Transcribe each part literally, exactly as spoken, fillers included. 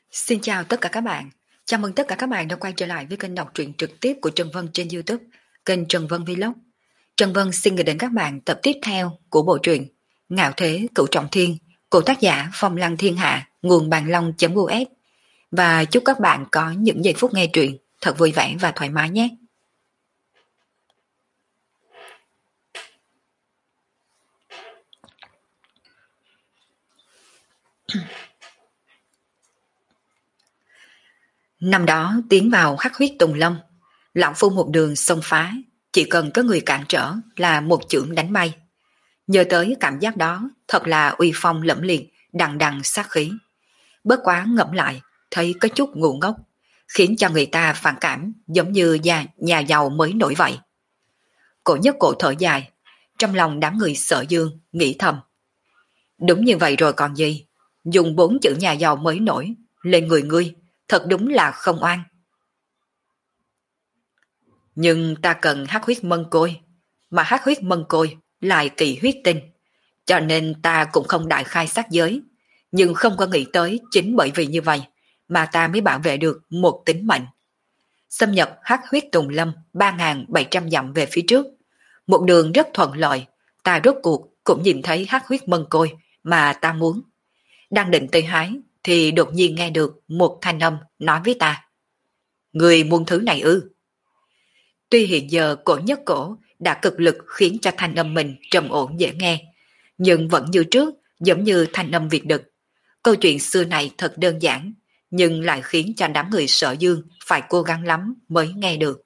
Xin chào tất cả các bạn. Chào mừng tất cả các bạn đã quay trở lại với kênh đọc truyện trực tiếp của Trần Vân trên YouTube, kênh Trần Vân Vlog. Trần Vân xin gửi đến các bạn tập tiếp theo của bộ truyện Ngạo Thế Cửu Trọng Thiên của tác giả Phong Lăng Thiên Hạ, nguồn bàn long.us. Và chúc các bạn có những giây phút nghe truyện thật vui vẻ và thoải mái nhé. Năm đó tiến vào Hắc Huyết Tùng Lâm, lão phu một đường xông phá, chỉ cần có người cản trở là một chưởng đánh bay. Nhớ tới cảm giác đó, thật là uy phong lẫm liệt, đằng đằng sát khí. Bất quá ngẫm lại, thấy có chút ngu ngốc, khiến cho người ta phản cảm giống như nhà, nhà giàu mới nổi vậy. Cổ nhất cổ thở dài, trong lòng đám người sợ dương, nghĩ thầm. Đúng như vậy rồi còn gì, dùng bốn chữ nhà giàu mới nổi, lên người ngươi, thật đúng là không oan. Nhưng ta cần hắc huyết mân côi, mà hắc huyết mân côi lại kỳ huyết tinh, cho nên ta cũng không đại khai sát giới, nhưng không có nghĩ tới chính bởi vì như vậy mà ta mới bảo vệ được một tính mệnh. Xâm nhập hắc huyết Tùng Lâm ba nghìn bảy trăm dặm về phía trước, một đường rất thuận lợi, ta rốt cuộc cũng nhìn thấy hắc huyết mân côi mà ta muốn. Đang định tới hái thì đột nhiên nghe được một thanh âm nói với ta. Người muốn thứ này ư? Tuy hiện giờ cổ nhất cổ đã cực lực khiến cho thanh âm mình trầm ổn dễ nghe, nhưng vẫn như trước, giống như thanh âm Việt đực. Câu chuyện xưa này thật đơn giản, nhưng lại khiến cho đám người Sở Dương phải cố gắng lắm mới nghe được.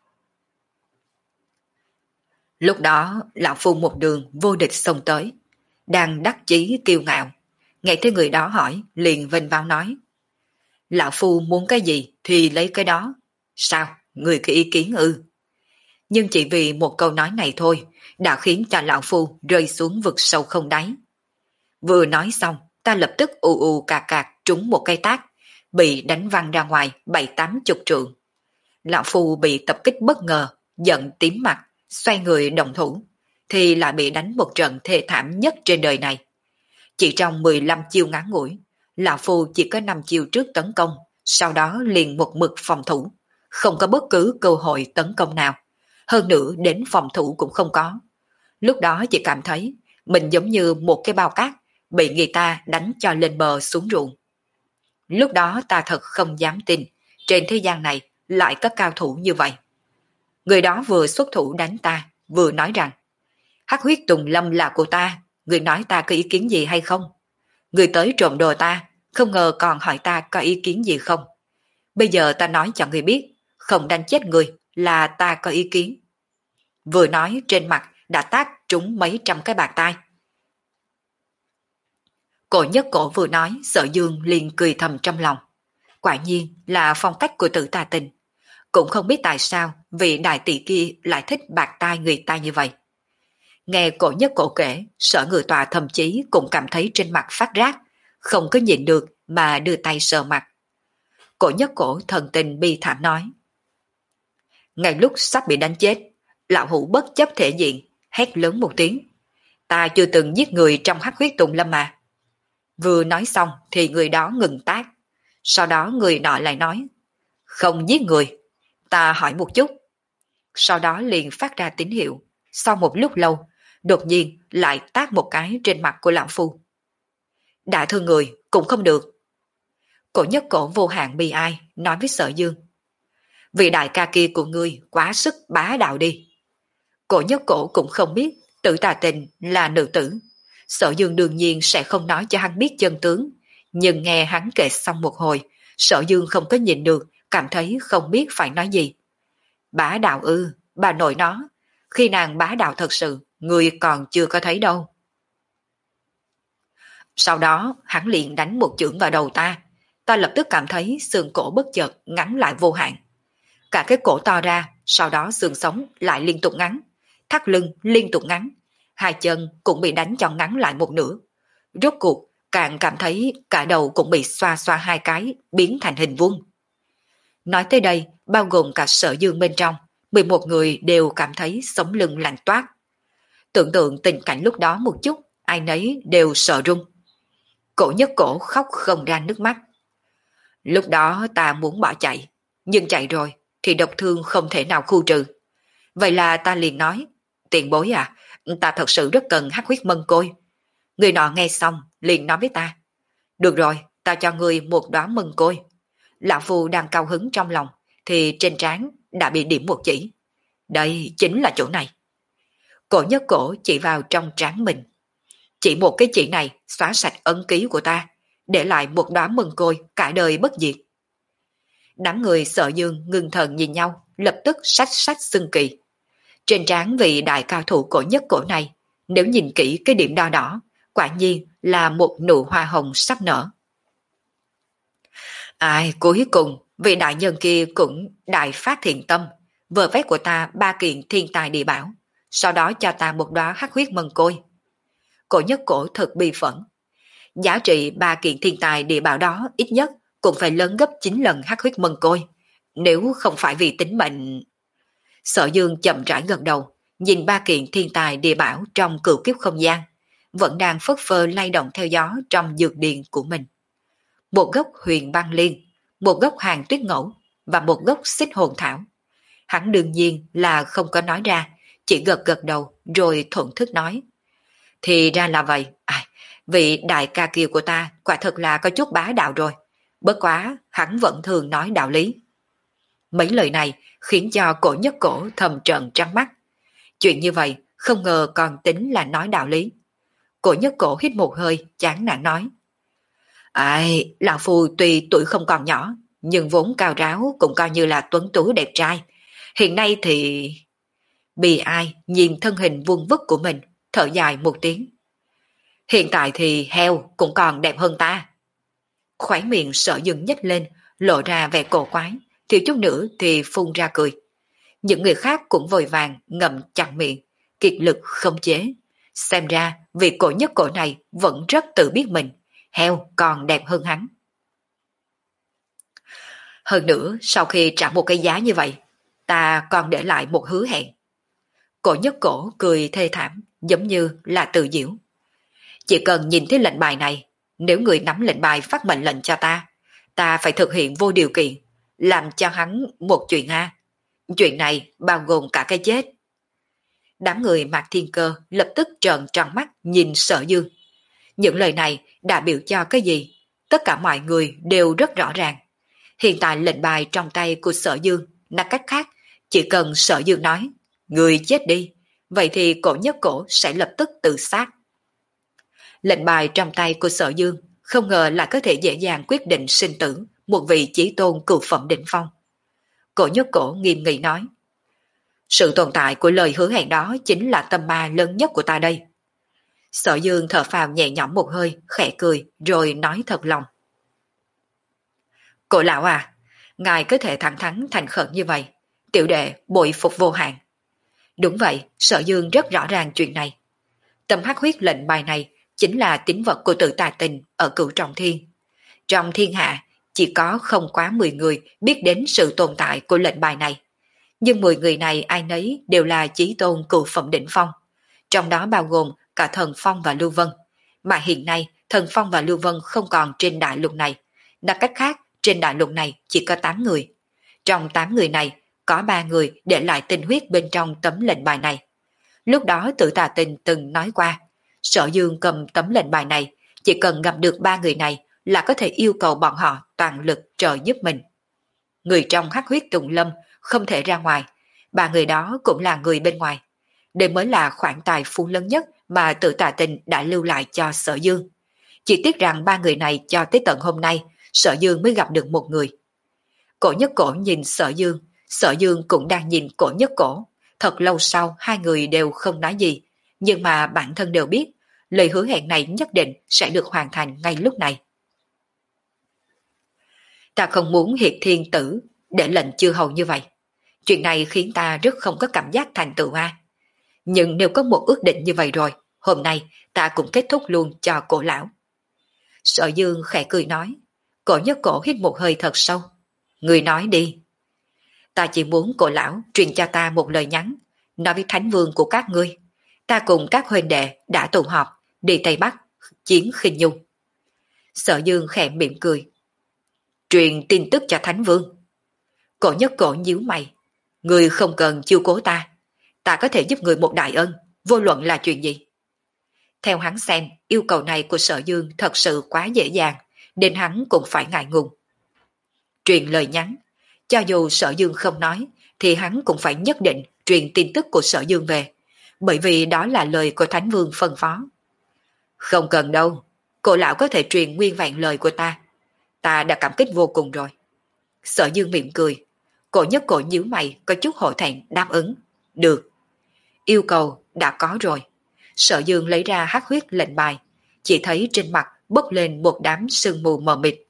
Lúc đó, lão phu một đường vô địch xông tới, đang đắc chí kiêu ngạo. Nghe thấy người đó hỏi, liền vênh váo nói. Lão phu muốn cái gì thì lấy cái đó. Sao, người có ý kiến ư? Nhưng chỉ vì một câu nói này thôi, đã khiến cho lão phu rơi xuống vực sâu không đáy. Vừa nói xong, ta lập tức ù ù cà cạc trúng một cây tát, bị đánh văng ra ngoài bảy tám chục trượng. Lão phu bị tập kích bất ngờ, giận tím mặt, xoay người động thủ, thì lại bị đánh một trận thê thảm nhất trên đời này. Chỉ trong mười lăm chiêu ngắn ngủi, lão phu chỉ có năm chiêu trước tấn công, sau đó liền một mực phòng thủ, không có bất cứ cơ hội tấn công nào. Hơn nữa đến phòng thủ cũng không có. Lúc đó chỉ cảm thấy mình giống như một cái bao cát bị người ta đánh cho lên bờ xuống ruộng. Lúc đó ta thật không dám tin trên thế gian này lại có cao thủ như vậy. Người đó vừa xuất thủ đánh ta, vừa nói rằng hắc huyết Tùng Lâm là của ta, người nói ta có ý kiến gì hay không? Người tới trộm đồ ta, không ngờ còn hỏi ta có ý kiến gì không? Bây giờ ta nói cho người biết, không đánh chết người là ta có ý kiến. Vừa nói trên mặt đã tát trúng mấy trăm cái bạt tai. Cổ nhất cổ vừa nói, Sở Dương liền cười thầm trong lòng. Quả nhiên là phong cách của Tử Tà Tình. Cũng không biết tại sao vị đại tỷ kia lại thích bạt tai người ta như vậy. Nghe cổ nhất cổ kể, Sở Ngự Tọa thậm chí cũng cảm thấy trên mặt phát rát, không có nhịn được mà đưa tay sờ mặt. Cổ nhất cổ thần tình bi thảm nói. Ngay lúc sắp bị đánh chết, lão hủ bất chấp thể diện, hét lớn một tiếng. Ta chưa từng giết người trong hắc huyết Tùng Lâm mà. Vừa nói xong thì người đó ngừng tát. Sau đó người nọ lại nói. Không giết người, ta hỏi một chút. Sau đó liền phát ra tín hiệu. Sau một lúc lâu, đột nhiên lại tát một cái trên mặt của lão phu. Đã thương người cũng không được. Cổ nhất cổ vô hạn bi ai nói với Sở Dương. Vị đại ca kia của ngươi quá sức bá đạo đi. Cổ nhất cổ cũng không biết Tử Tà Tình là nữ tử. Sở Dương đương nhiên sẽ không nói cho hắn biết chân tướng, nhưng nghe hắn kể xong một hồi, Sở Dương không có nhìn được, cảm thấy không biết phải nói gì. Bá đạo ư, bà nội nó, khi nàng bá đạo thật sự, người còn chưa có thấy đâu. Sau đó hắn liền đánh một chưởng vào đầu ta, ta lập tức cảm thấy xương cổ bất chợt ngắn lại vô hạn. Cả cái cổ to ra, sau đó xương sống lại liên tục ngắn, thắt lưng liên tục ngắn, hai chân cũng bị đánh cho ngắn lại một nửa. Rốt cuộc, càng cảm thấy cả đầu cũng bị xoa xoa hai cái, biến thành hình vuông. Nói tới đây, bao gồm cả Sở Dương bên trong, mười một người đều cảm thấy sống lưng lạnh toát. Tưởng tượng tình cảnh lúc đó một chút, ai nấy đều sợ run. Cổ nhất cổ khóc không ra nước mắt. Lúc đó ta muốn bỏ chạy, nhưng chạy rồi thì độc thương không thể nào khu trừ. Vậy là ta liền nói, tiền bối à, ta thật sự rất cần hắc huyết mân côi. Người nọ nghe xong liền nói với ta, được rồi, ta cho ngươi một đóa mân côi. Lão Phu đang cao hứng trong lòng, thì trên trán đã bị điểm một chỉ. Đây chính là chỗ này. Cổ nhất cổ chỉ vào trong trán mình. Chỉ một cái chỉ này xóa sạch ấn ký của ta, để lại một đóa mân côi cả đời bất diệt. Đám người Sợ Dương ngưng thần nhìn nhau, lập tức sách sách xưng kỳ. Trên trán vị đại cao thủ cổ nhất cổ này, nếu nhìn kỹ cái điểm đo đỏ, quả nhiên là một nụ hoa hồng sắp nở. Ai, cuối cùng, vị đại nhân kia cũng đại phát thiện tâm, vờ vét của ta ba kiện thiên tài địa bảo, sau đó cho ta một đóa hắc huyết mân côi. Cổ nhất cổ thật bi phẫn. Giá trị ba kiện thiên tài địa bảo đó ít nhất cũng phải lớn gấp chín lần hắc huyết mân côi, nếu không phải vì tính mệnh. Sở Dương chậm rãi gật đầu, nhìn ba kiện thiên tài địa bảo trong cửu kiếp không gian, vẫn đang phất phơ lay động theo gió trong dược điền của mình. Một gốc huyền băng liên, một gốc hàng tuyết ngẫu và một gốc xích hồn thảo. Hắn đương nhiên là không có nói ra, chỉ gật gật đầu rồi thuận thức nói. Thì ra là vậy, à, vị đại ca kia của ta quả thật là có chút bá đạo rồi. Bất quá, hắn vẫn thường nói đạo lý. Mấy lời này khiến cho cổ nhất cổ thầm trợn trắng mắt. Chuyện như vậy không ngờ còn tính là nói đạo lý. Cổ nhất cổ hít một hơi, chán nản nói. Ai, lão phu tuy tuổi không còn nhỏ, nhưng vốn cao ráo cũng coi như là tuấn tú đẹp trai. Hiện nay thì... Bị ai nhìn thân hình vuông vức của mình, thở dài một tiếng. Hiện tại thì heo cũng còn đẹp hơn ta. Khóe miệng Sở Dương nhếch lên, lộ ra vẻ cổ quái, thiếu chút nữa thì phun ra cười. Những người khác cũng vội vàng ngậm chặt miệng, kiệt lực không chế. Xem ra vị cổ nhất cổ này vẫn rất tự biết mình, heo còn đẹp hơn hắn. Hơn nữa, sau khi trả một cái giá như vậy, ta còn để lại một hứa hẹn. Cổ nhất cổ cười thê thảm, giống như là tự diễu. Chỉ cần nhìn thấy lệnh bài này, nếu người nắm lệnh bài phát mệnh lệnh cho ta, ta phải thực hiện vô điều kiện, làm cho hắn một chuyện a. Chuyện này bao gồm cả cái chết. Đám người Mạc Thiên Cơ lập tức trợn tròn mắt nhìn Sở Dương. Những lời này đã biểu cho cái gì? Tất cả mọi người đều rất rõ ràng. Hiện tại lệnh bài trong tay của Sở Dương, nói cách khác, chỉ cần Sở Dương nói, người chết đi, vậy thì cổ nhất cổ sẽ lập tức tự sát. Lệnh bài trong tay của Sở Dương không ngờ là có thể dễ dàng quyết định sinh tử một vị chí tôn cửu phẩm đỉnh phong. Cổ nhất cổ nghiêm nghị nói, sự tồn tại của lời hứa hẹn đó chính là tâm ma lớn nhất của ta đây. Sở Dương thở phào nhẹ nhõm một hơi, khẽ cười rồi nói thật lòng. Cổ lão à, ngài có thể thẳng thắn thành khẩn như vậy, tiểu đệ bội phục vô hạn. Đúng vậy, Sở Dương rất rõ ràng chuyện này. Tâm hắc huyết lệnh bài này chính là tín vật của Tử Tà Tình ở Cửu Trọng Thiên. Trong thiên hạ, chỉ có không quá mười người biết đến sự tồn tại của lệnh bài này. Nhưng mười người này ai nấy đều là chí tôn cửu phẩm đỉnh phong. Trong đó bao gồm cả Thần Phong và Lưu Vân. Mà hiện nay, Thần Phong và Lưu Vân không còn trên đại lục này. Nói cách khác, trên đại lục này chỉ có tám người. Trong tám người này, có ba người để lại tinh huyết bên trong tấm lệnh bài này. Lúc đó Tử Tà Tình từng nói qua, Sở Dương cầm tấm lệnh bài này, chỉ cần gặp được ba người này là có thể yêu cầu bọn họ toàn lực trợ giúp mình. Người trong hắc huyết tùng lâm không thể ra ngoài, ba người đó cũng là người bên ngoài. Đây mới là khoản tài phú lớn nhất mà Tử Tà Tình đã lưu lại cho Sở Dương. Chỉ tiếc rằng ba người này cho tới tận hôm nay, Sở Dương mới gặp được một người. Cổ nhất cổ nhìn Sở Dương, Sở Dương cũng đang nhìn cổ nhất cổ. Thật lâu sau hai người đều không nói gì, nhưng mà bản thân đều biết, lời hứa hẹn này nhất định sẽ được hoàn thành ngay lúc này. Ta không muốn hiệp thiên tử để lệnh chư hầu như vậy. Chuyện này khiến ta rất không có cảm giác thành tựu a. Nhưng nếu có một ước định như vậy rồi, hôm nay ta cũng kết thúc luôn cho cổ lão. Sở Dương khẽ cười nói, cổ nhất cổ hít một hơi thật sâu. Người nói đi. Ta chỉ muốn cổ lão truyền cho ta một lời nhắn, nói với thánh vương của các ngươi. Ta cùng các huynh đệ đã tụ họp, đi Tây Bắc, chiến khinh nhung. Sở Dương khẽ mỉm cười. Truyền tin tức cho Thánh Vương. Cổ Nhất Cổ nhíu mày. Người không cần chiêu cố ta. Ta có thể giúp người một đại ân, vô luận là chuyện gì. Theo hắn xem, yêu cầu này của Sở Dương thật sự quá dễ dàng, nên hắn cũng phải ngại ngùng. Truyền lời nhắn. Cho dù Sở Dương không nói, thì hắn cũng phải nhất định truyền tin tức của Sở Dương về, bởi vì đó là lời của Thánh Vương phân phó. Không cần đâu, cổ lão có thể truyền nguyên vẹn lời của ta. Ta đã cảm kích vô cùng rồi. Sở Dương mỉm cười. Cổ Nhất Cổ nhíu mày có chút hổ thẹn đáp ứng. Được. Yêu cầu đã có rồi. Sở Dương lấy ra hắc huyết lệnh bài, chỉ thấy trên mặt bốc lên một đám sương mù mờ mịt.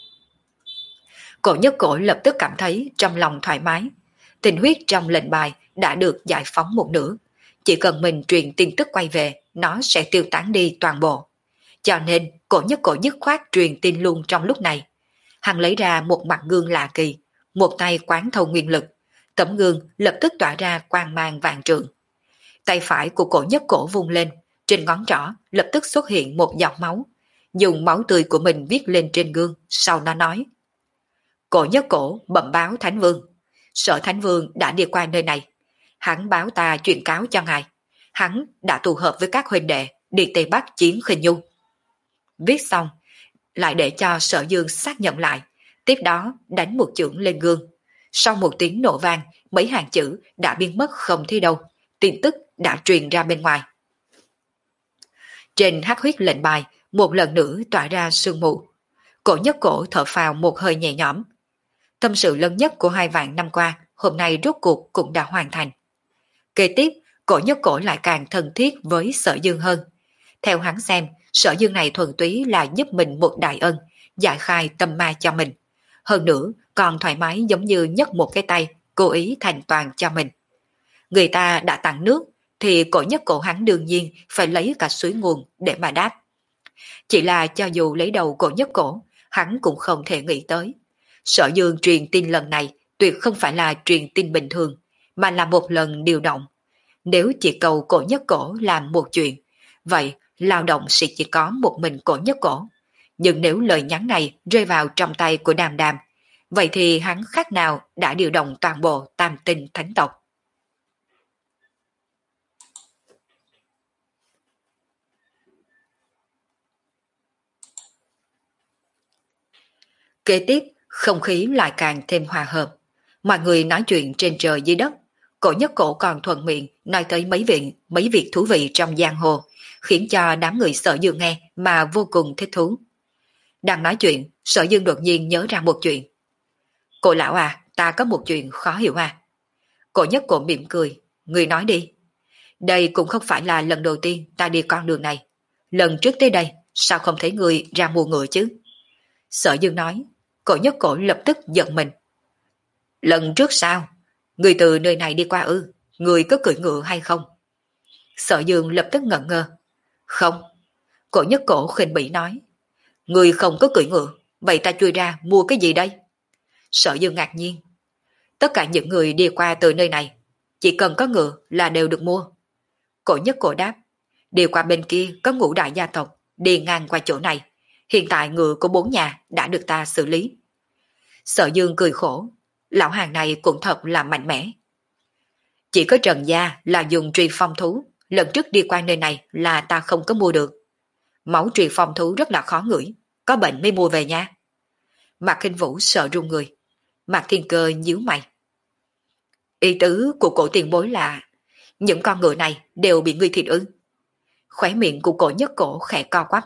Cổ Nhất Cổ lập tức cảm thấy trong lòng thoải mái. Tình huyết trong lệnh bài đã được giải phóng một nửa. Chỉ cần mình truyền tin tức quay về, nó sẽ tiêu tán đi toàn bộ. Cho nên Cổ Nhất Cổ dứt khoát truyền tin luôn trong lúc này. Hắn lấy ra một mặt gương lạ kỳ, một tay quán thâu nguyên lực. Tấm gương lập tức tỏa ra quang mang vạn trượng. Tay phải của Cổ Nhất Cổ vung lên, trên ngón trỏ lập tức xuất hiện một giọt máu. Dùng máu tươi của mình viết lên trên gương, sau đó nói. Cổ Nhất Cổ bẩm báo Thánh Vương. Sở Thánh Vương đã đi qua nơi này. Hắn báo ta truyền cáo cho ngài. Hắn đã tụ hợp với các huynh đệ đi Tây Bắc chiến Khinh Nhu. Viết xong, lại để cho Sở Dương xác nhận lại. Tiếp đó đánh một chưởng lên gương. Sau một tiếng nổ vang, mấy hàng chữ đã biến mất không thấy đâu. Tin tức đã truyền ra bên ngoài. Trên hắc huyết lệnh bài, một lần nữa tỏa ra sương mù. Cổ Nhất Cổ thở phào một hơi nhẹ nhõm. Tâm sự lớn nhất của hai vạn năm qua, hôm nay rốt cuộc cũng đã hoàn thành. Kế tiếp, Cổ Nhất Cổ lại càng thân thiết với Sở Dương hơn. Theo hắn xem, Sở Dương này thuần túy là giúp mình một đại ân, giải khai tâm ma cho mình. Hơn nữa, còn thoải mái giống như nhấc một cái tay, cố ý thành toàn cho mình. Người ta đã tặng nước, thì Cổ Nhất Cổ hắn đương nhiên phải lấy cả suối nguồn để mà đáp. Chỉ là cho dù lấy đầu Cổ Nhất Cổ, hắn cũng không thể nghĩ tới. Sở Dương truyền tin lần này tuyệt không phải là truyền tin bình thường, mà là một lần điều động. Nếu chỉ cầu Cổ Nhất Cổ làm một chuyện, vậy lao động sẽ chỉ có một mình Cổ Nhất Cổ. Nhưng nếu lời nhắn này rơi vào trong tay của Đàm Đàm, vậy thì hắn khác nào đã điều động toàn bộ tam tinh thánh tộc. Kế tiếp, không khí lại càng thêm hòa hợp. Mọi người nói chuyện trên trời dưới đất. Cổ Nhất Cổ còn thuận miệng nói tới mấy việc, mấy việc thú vị trong giang hồ, khiến cho đám người Sở Dương nghe mà vô cùng thích thú. Đang nói chuyện, Sở Dương đột nhiên nhớ ra một chuyện. Cổ lão à, ta có một chuyện khó hiểu à. Cổ Nhất Cổ mỉm cười, người nói đi. Đây cũng không phải là lần đầu tiên ta đi con đường này. Lần trước tới đây, sao không thấy người ra mua ngựa chứ? Sở Dương nói. Cổ Nhất Cổ lập tức giận mình. Lần trước sao? Người từ nơi này đi qua ư? Người có cưỡi ngựa hay không? Sở Dương lập tức ngẩn ngơ. Không. Cổ Nhất Cổ khinh bỉ nói. Người không có cưỡi ngựa, vậy ta chui ra mua cái gì đây? Sở Dương ngạc nhiên. Tất cả những người đi qua từ nơi này, chỉ cần có ngựa là đều được mua. Cổ Nhất Cổ đáp. Đi qua bên kia có ngũ đại gia tộc, đi ngang qua chỗ này. Hiện tại ngựa của bốn nhà đã được ta xử lý. Sở Dương cười khổ. Lão hàng này cũng thật là mạnh mẽ. Chỉ có Trần Gia là dùng truy phong thú. Lần trước đi qua nơi này là ta không có mua được. Máu truy phong thú rất là khó ngửi. Có bệnh mới mua về nha. Mạc Khinh Vũ sợ run người. Mạc Thiên Cơ nhíu mày. Ý tứ của cổ tiền bối là những con ngựa này đều bị ngươi thịt ư? Khóe miệng của Cổ Nhất Cổ khẽ co quắp.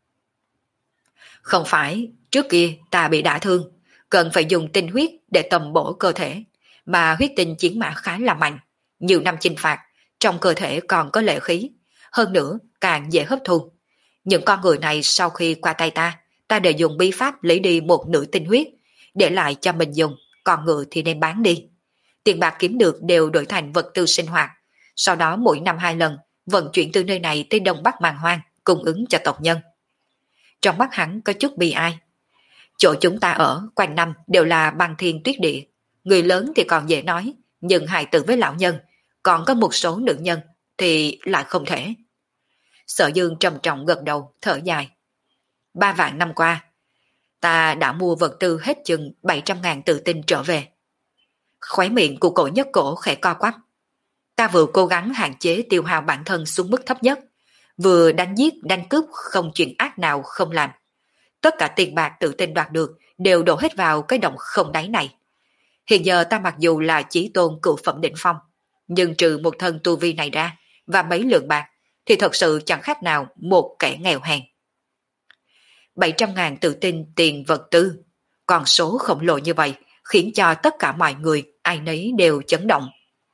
Không phải, trước kia ta bị đả thương, cần phải dùng tinh huyết để tầm bổ cơ thể, mà huyết tinh chiến mã khá là mạnh, nhiều năm chinh phạt, trong cơ thể còn có lệ khí, hơn nữa càng dễ hấp thu. Những con người này sau khi qua tay ta, ta đều dùng bí pháp lấy đi một nửa tinh huyết, để lại cho mình dùng, còn ngựa thì nên bán đi. Tiền bạc kiếm được đều đổi thành vật tư sinh hoạt, sau đó mỗi năm hai lần vận chuyển từ nơi này tới Đông Bắc Màn Hoang, cung ứng cho tộc nhân. Trong mắt hắn có chút bi ai. Chỗ chúng ta ở quanh năm đều là băng thiên tuyết địa, người lớn thì còn dễ nói, nhưng hài tử với lão nhân, còn có một số nữ nhân thì lại không thể. Sở Dương trầm trọng gật đầu, thở dài. Ba vạn năm qua, Ta đã mua vật tư hết chừng bảy trăm ngàn tự tinh trở về. Khóe miệng của cổ nhất cổ khẽ co quắp. Ta vừa cố gắng hạn chế tiêu hao bản thân xuống mức thấp nhất, vừa đánh giết đánh cướp không chuyện ác nào không làm. Tất cả tiền bạc tự tin đoạt được đều đổ hết vào cái động không đáy này. Hiện giờ ta mặc dù là chí tôn cựu phẩm đỉnh phong, nhưng trừ một thân tu vi này ra và mấy lượng bạc thì thật sự chẳng khác nào một kẻ nghèo hèn. bảy trăm ngàn tự tin tiền vật tư, con số khổng lồ như vậy khiến cho tất cả mọi người ai nấy đều chấn động.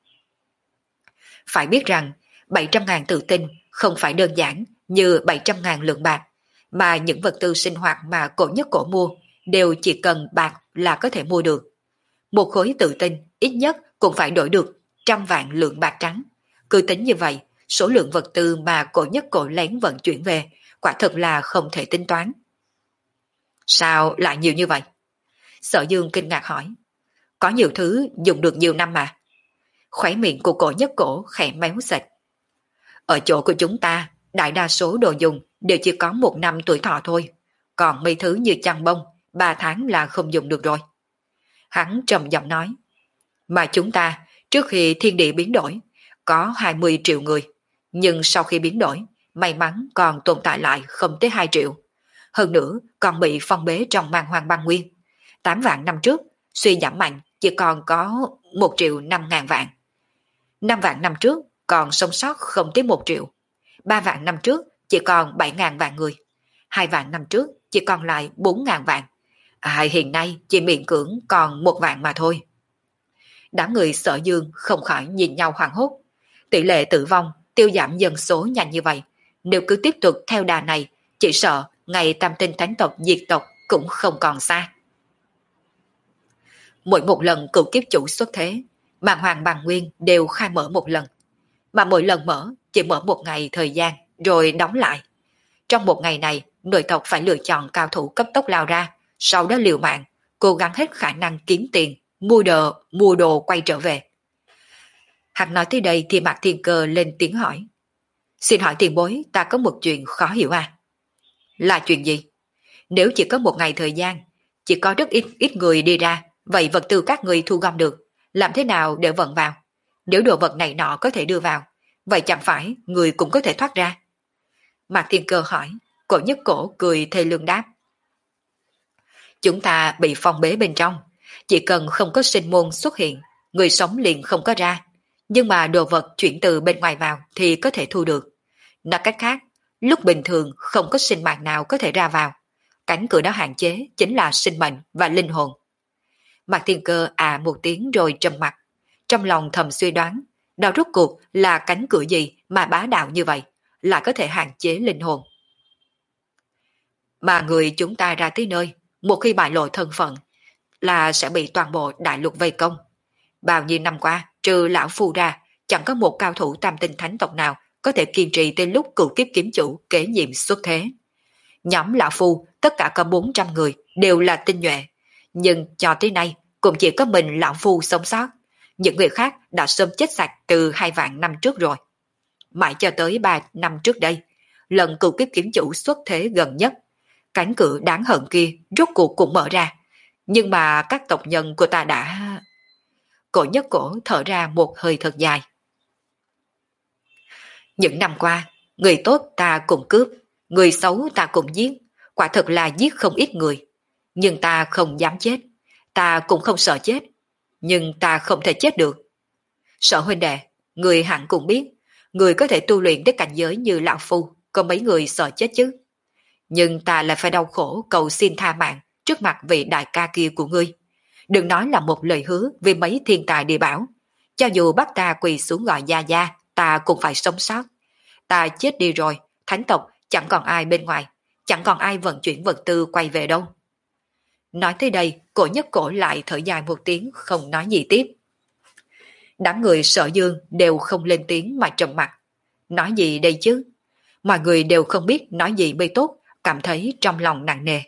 Phải biết rằng bảy trăm ngàn tự tin không phải đơn giản như bảy trăm ngàn lượng bạc, mà những vật tư sinh hoạt mà cổ nhất cổ mua đều chỉ cần bạc là có thể mua được. Một khối tự tin ít nhất cũng phải đổi được trăm vạn lượng bạc trắng. Cứ tính như vậy, số lượng vật tư mà cổ nhất cổ lén vận chuyển về quả thật là không thể tính toán. Sao lại nhiều như vậy? Sở Dương kinh ngạc hỏi. Có nhiều thứ dùng được nhiều năm mà. Khóe miệng của cổ nhất cổ khẽ méo sạch. Ở chỗ của chúng ta, đại đa số đồ dùng đều chỉ có một năm tuổi thọ thôi. Còn mấy thứ như chăn bông, ba tháng là không dùng được rồi. Hắn trầm giọng nói. Mà chúng ta, trước khi thiên địa biến đổi, có hai mươi triệu người. Nhưng sau khi biến đổi, may mắn còn tồn tại lại không tới hai triệu. Hơn nữa còn bị phong bế trong man hoang băng nguyên. Tám vạn năm trước, suy giảm mạnh chỉ còn có một triệu năm ngàn vạn. Năm vạn năm trước còn sống sót không tới một triệu. Ba vạn năm trước chỉ còn bảy ngàn vạn người. Hai vạn năm trước chỉ còn lại bốn ngàn vạn. À, hiện nay chỉ miễn cưỡng còn một vạn mà thôi. Đám người Sở Dương không khỏi nhìn nhau hoảng hốt. Tỷ lệ tử vong, tiêu giảm dân số nhanh như vậy, nếu cứ tiếp tục theo đà này, chỉ sợ ngày tam tinh thánh tộc diệt tộc cũng không còn xa. Mỗi một lần cựu kiếp chủ xuất thế, màn hoàng bàng nguyên đều khai mở một lần, mà mỗi lần mở chỉ mở một ngày thời gian rồi đóng lại. Trong một ngày này, nội tộc phải lựa chọn cao thủ cấp tốc lao ra, sau đó liều mạng, cố gắng hết khả năng kiếm tiền, mua đồ, mua đồ quay trở về. Hắn nói tới đây thì Mạc Thiên Cơ lên tiếng hỏi. Xin hỏi tiền bối, ta có một chuyện khó hiểu à? Là chuyện gì? Nếu chỉ có một ngày thời gian, chỉ có rất ít ít người đi ra, vậy vật tư các người thu gom được, làm thế nào để vận vào? Nếu đồ vật này nọ có thể đưa vào, vậy chẳng phải người cũng có thể thoát ra? Mạc Thiên Cơ hỏi, cổ nhất cổ cười thê lương đáp. Chúng ta bị phong bế bên trong, chỉ cần không có sinh môn xuất hiện, người sống liền không có ra, nhưng mà đồ vật chuyển từ bên ngoài vào thì có thể thu được. Nói cách khác, lúc bình thường không có sinh mạng nào có thể ra vào, cánh cửa đó hạn chế chính là sinh mệnh và linh hồn. Mạc Thiên Cơ à một tiếng rồi trầm mặt, trong lòng thầm suy đoán, đó rốt cuộc là cánh cửa gì mà bá đạo như vậy, là có thể hạn chế linh hồn. Mà người chúng ta ra tới nơi, một khi bại lộ thân phận, là sẽ bị toàn bộ đại lục vây công. Bao nhiêu năm qua, trừ lão phu ra, chẳng có một cao thủ tam tinh thánh tộc nào có thể kiên trì tới lúc cựu kiếp kiếm chủ kế nhiệm xuất thế. Nhóm lão phu, tất cả có bốn trăm người, đều là tinh nhuệ. Nhưng cho tới nay, cũng chỉ có mình lão phu sống sót. Những người khác đã sớm chết sạch từ hai vạn năm trước rồi. Mãi cho tới ba năm trước đây, lần cựu kiếp kiếm chủ xuất thế gần nhất, cánh cửa đáng hận kia rốt cuộc cũng mở ra. Nhưng mà các tộc nhân của ta đã... Cổ nhất cổ thở ra một hơi thật dài. Những năm qua, người tốt ta cũng cướp, người xấu ta cũng giết, quả thật là giết không ít người. Nhưng ta không dám chết, ta cũng không sợ chết, nhưng ta không thể chết được. Sở huynh đệ, người hẳn cũng biết, người có thể tu luyện đến cảnh giới như lão phu, có mấy người sợ chết chứ. Nhưng ta lại phải đau khổ cầu xin tha mạng trước mặt vị đại ca kia của ngươi. Đừng nói là một lời hứa vì mấy thiên tài địa bảo. Cho dù bắt ta quỳ xuống gọi gia gia, ta cũng phải sống sót. Ta chết đi rồi, thánh tộc chẳng còn ai bên ngoài, chẳng còn ai vận chuyển vật tư quay về đâu. Nói tới đây, cổ nhất cổ lại thở dài một tiếng không nói gì tiếp. Đám người Sở Dương đều không lên tiếng mà trầm mặt. Nói gì đây chứ? Mọi người đều không biết nói gì mới tốt, cảm thấy trong lòng nặng nề.